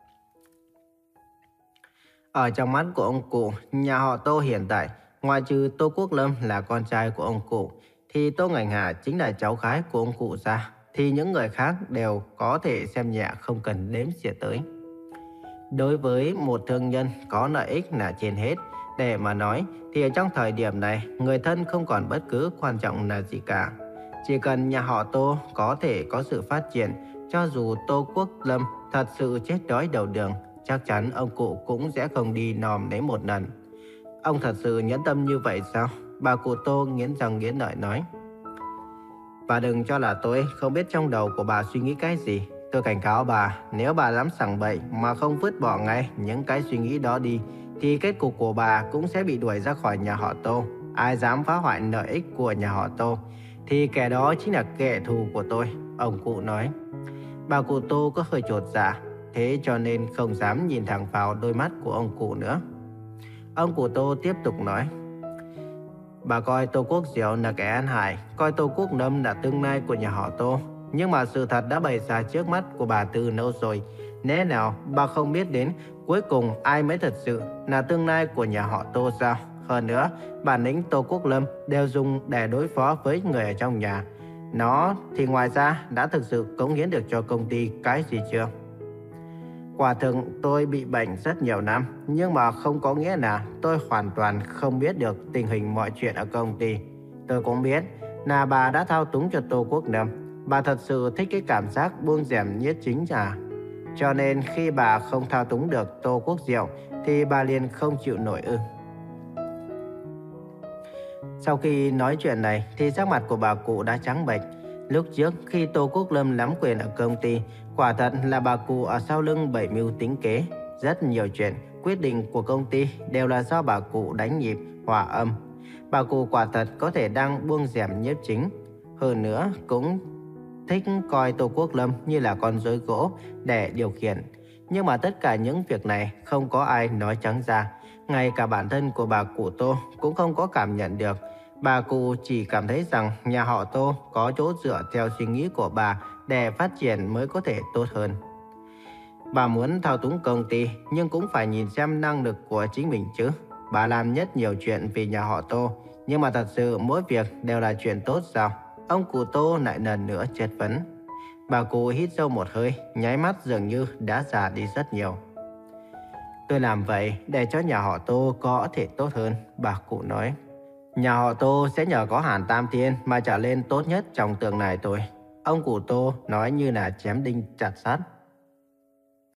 Ở trong mắt của ông cụ, nhà họ Tô hiện tại, ngoài trừ Tô Quốc Lâm là con trai của ông cụ, thì Tô Ngành Hạ chính là cháu gái của ông cụ ra. Thì những người khác đều có thể xem nhẹ không cần đếm xỉa tới. Đối với một thương nhân có lợi ích là trên hết. Để mà nói thì ở trong thời điểm này, người thân không còn bất cứ quan trọng là gì cả. Chỉ cần nhà họ Tô có thể có sự phát triển, cho dù Tô Quốc Lâm thật sự chết đói đầu đường, chắc chắn ông cụ cũng sẽ không đi nòm lấy một lần. Ông thật sự nhẫn tâm như vậy sao? Bà cụ Tô nghiến răng nghiến lợi nói. Bà đừng cho là tôi không biết trong đầu của bà suy nghĩ cái gì. Tôi cảnh cáo bà, nếu bà dám sảng bậy mà không vứt bỏ ngay những cái suy nghĩ đó đi, thì kết cục của bà cũng sẽ bị đuổi ra khỏi nhà họ Tô. Ai dám phá hoại lợi ích của nhà họ Tô thì kẻ đó chính là kẻ thù của tôi, ông cụ nói. Bà cụ Tô có hơi chột dạ, thế cho nên không dám nhìn thẳng vào đôi mắt của ông cụ nữa. Ông cụ Tô tiếp tục nói. Bà coi Tô Quốc Diệu là kẻ ăn hại, coi Tô Quốc Lâm là tương lai của nhà họ Tô. Nhưng mà sự thật đã bày ra trước mắt của bà từ lâu rồi. Lẽ nào bà không biết đến cuối cùng ai mới thật sự là tương lai của nhà họ Tô sao? Hơn nữa, bản lĩnh Tô Quốc Lâm đều dùng để đối phó với người ở trong nhà. Nó thì ngoài ra đã thực sự cống hiến được cho công ty cái gì chưa? Quả thực tôi bị bệnh rất nhiều năm, nhưng mà không có nghĩa là tôi hoàn toàn không biết được tình hình mọi chuyện ở công ty. Tôi cũng biết là bà đã thao túng cho Tô Quốc Lâm. Bà thật sự thích cái cảm giác buông rèm nhiếp chính à? Cho nên khi bà không thao túng được Tô Quốc Diệu thì bà liền không chịu nổi ư? Sau khi nói chuyện này thì sắc mặt của bà cụ đã trắng bệch. Lúc trước khi Tô Quốc Lâm nắm quyền ở công ty, quả thật là bà cụ ở sau lưng bày mưu tính kế. Rất nhiều chuyện, quyết định của công ty đều là do bà cụ đánh nhịp, hòa âm. Bà cụ quả thật có thể đang buông rèm nhiếp chính. Hơn nữa cũng thích coi Tô Quốc Lâm như là con rối gỗ để điều khiển. Nhưng mà tất cả những việc này không có ai nói trắng ra. Ngay cả bản thân của bà cụ Tô cũng không có cảm nhận được. Bà cụ chỉ cảm thấy rằng nhà họ Tô có chỗ dựa theo suy nghĩ của bà để phát triển mới có thể tốt hơn. Bà muốn thao túng công ty nhưng cũng phải nhìn xem năng lực của chính mình chứ. Bà làm rất nhiều chuyện vì nhà họ Tô, nhưng mà thật sự mỗi việc đều là chuyện tốt sao? Ông cụ Tô lại lần nữa chất vấn. Bà cụ hít sâu một hơi, nháy mắt dường như đã già đi rất nhiều. Tôi làm vậy để cho nhà họ Tô có thể tốt hơn, bà cụ nói. Nhà họ Tô sẽ nhờ có Hàn Tam Thiên mà trở lên tốt nhất trong tương lai tôi. Ông cụ Tô nói như là chém đinh chặt sắt.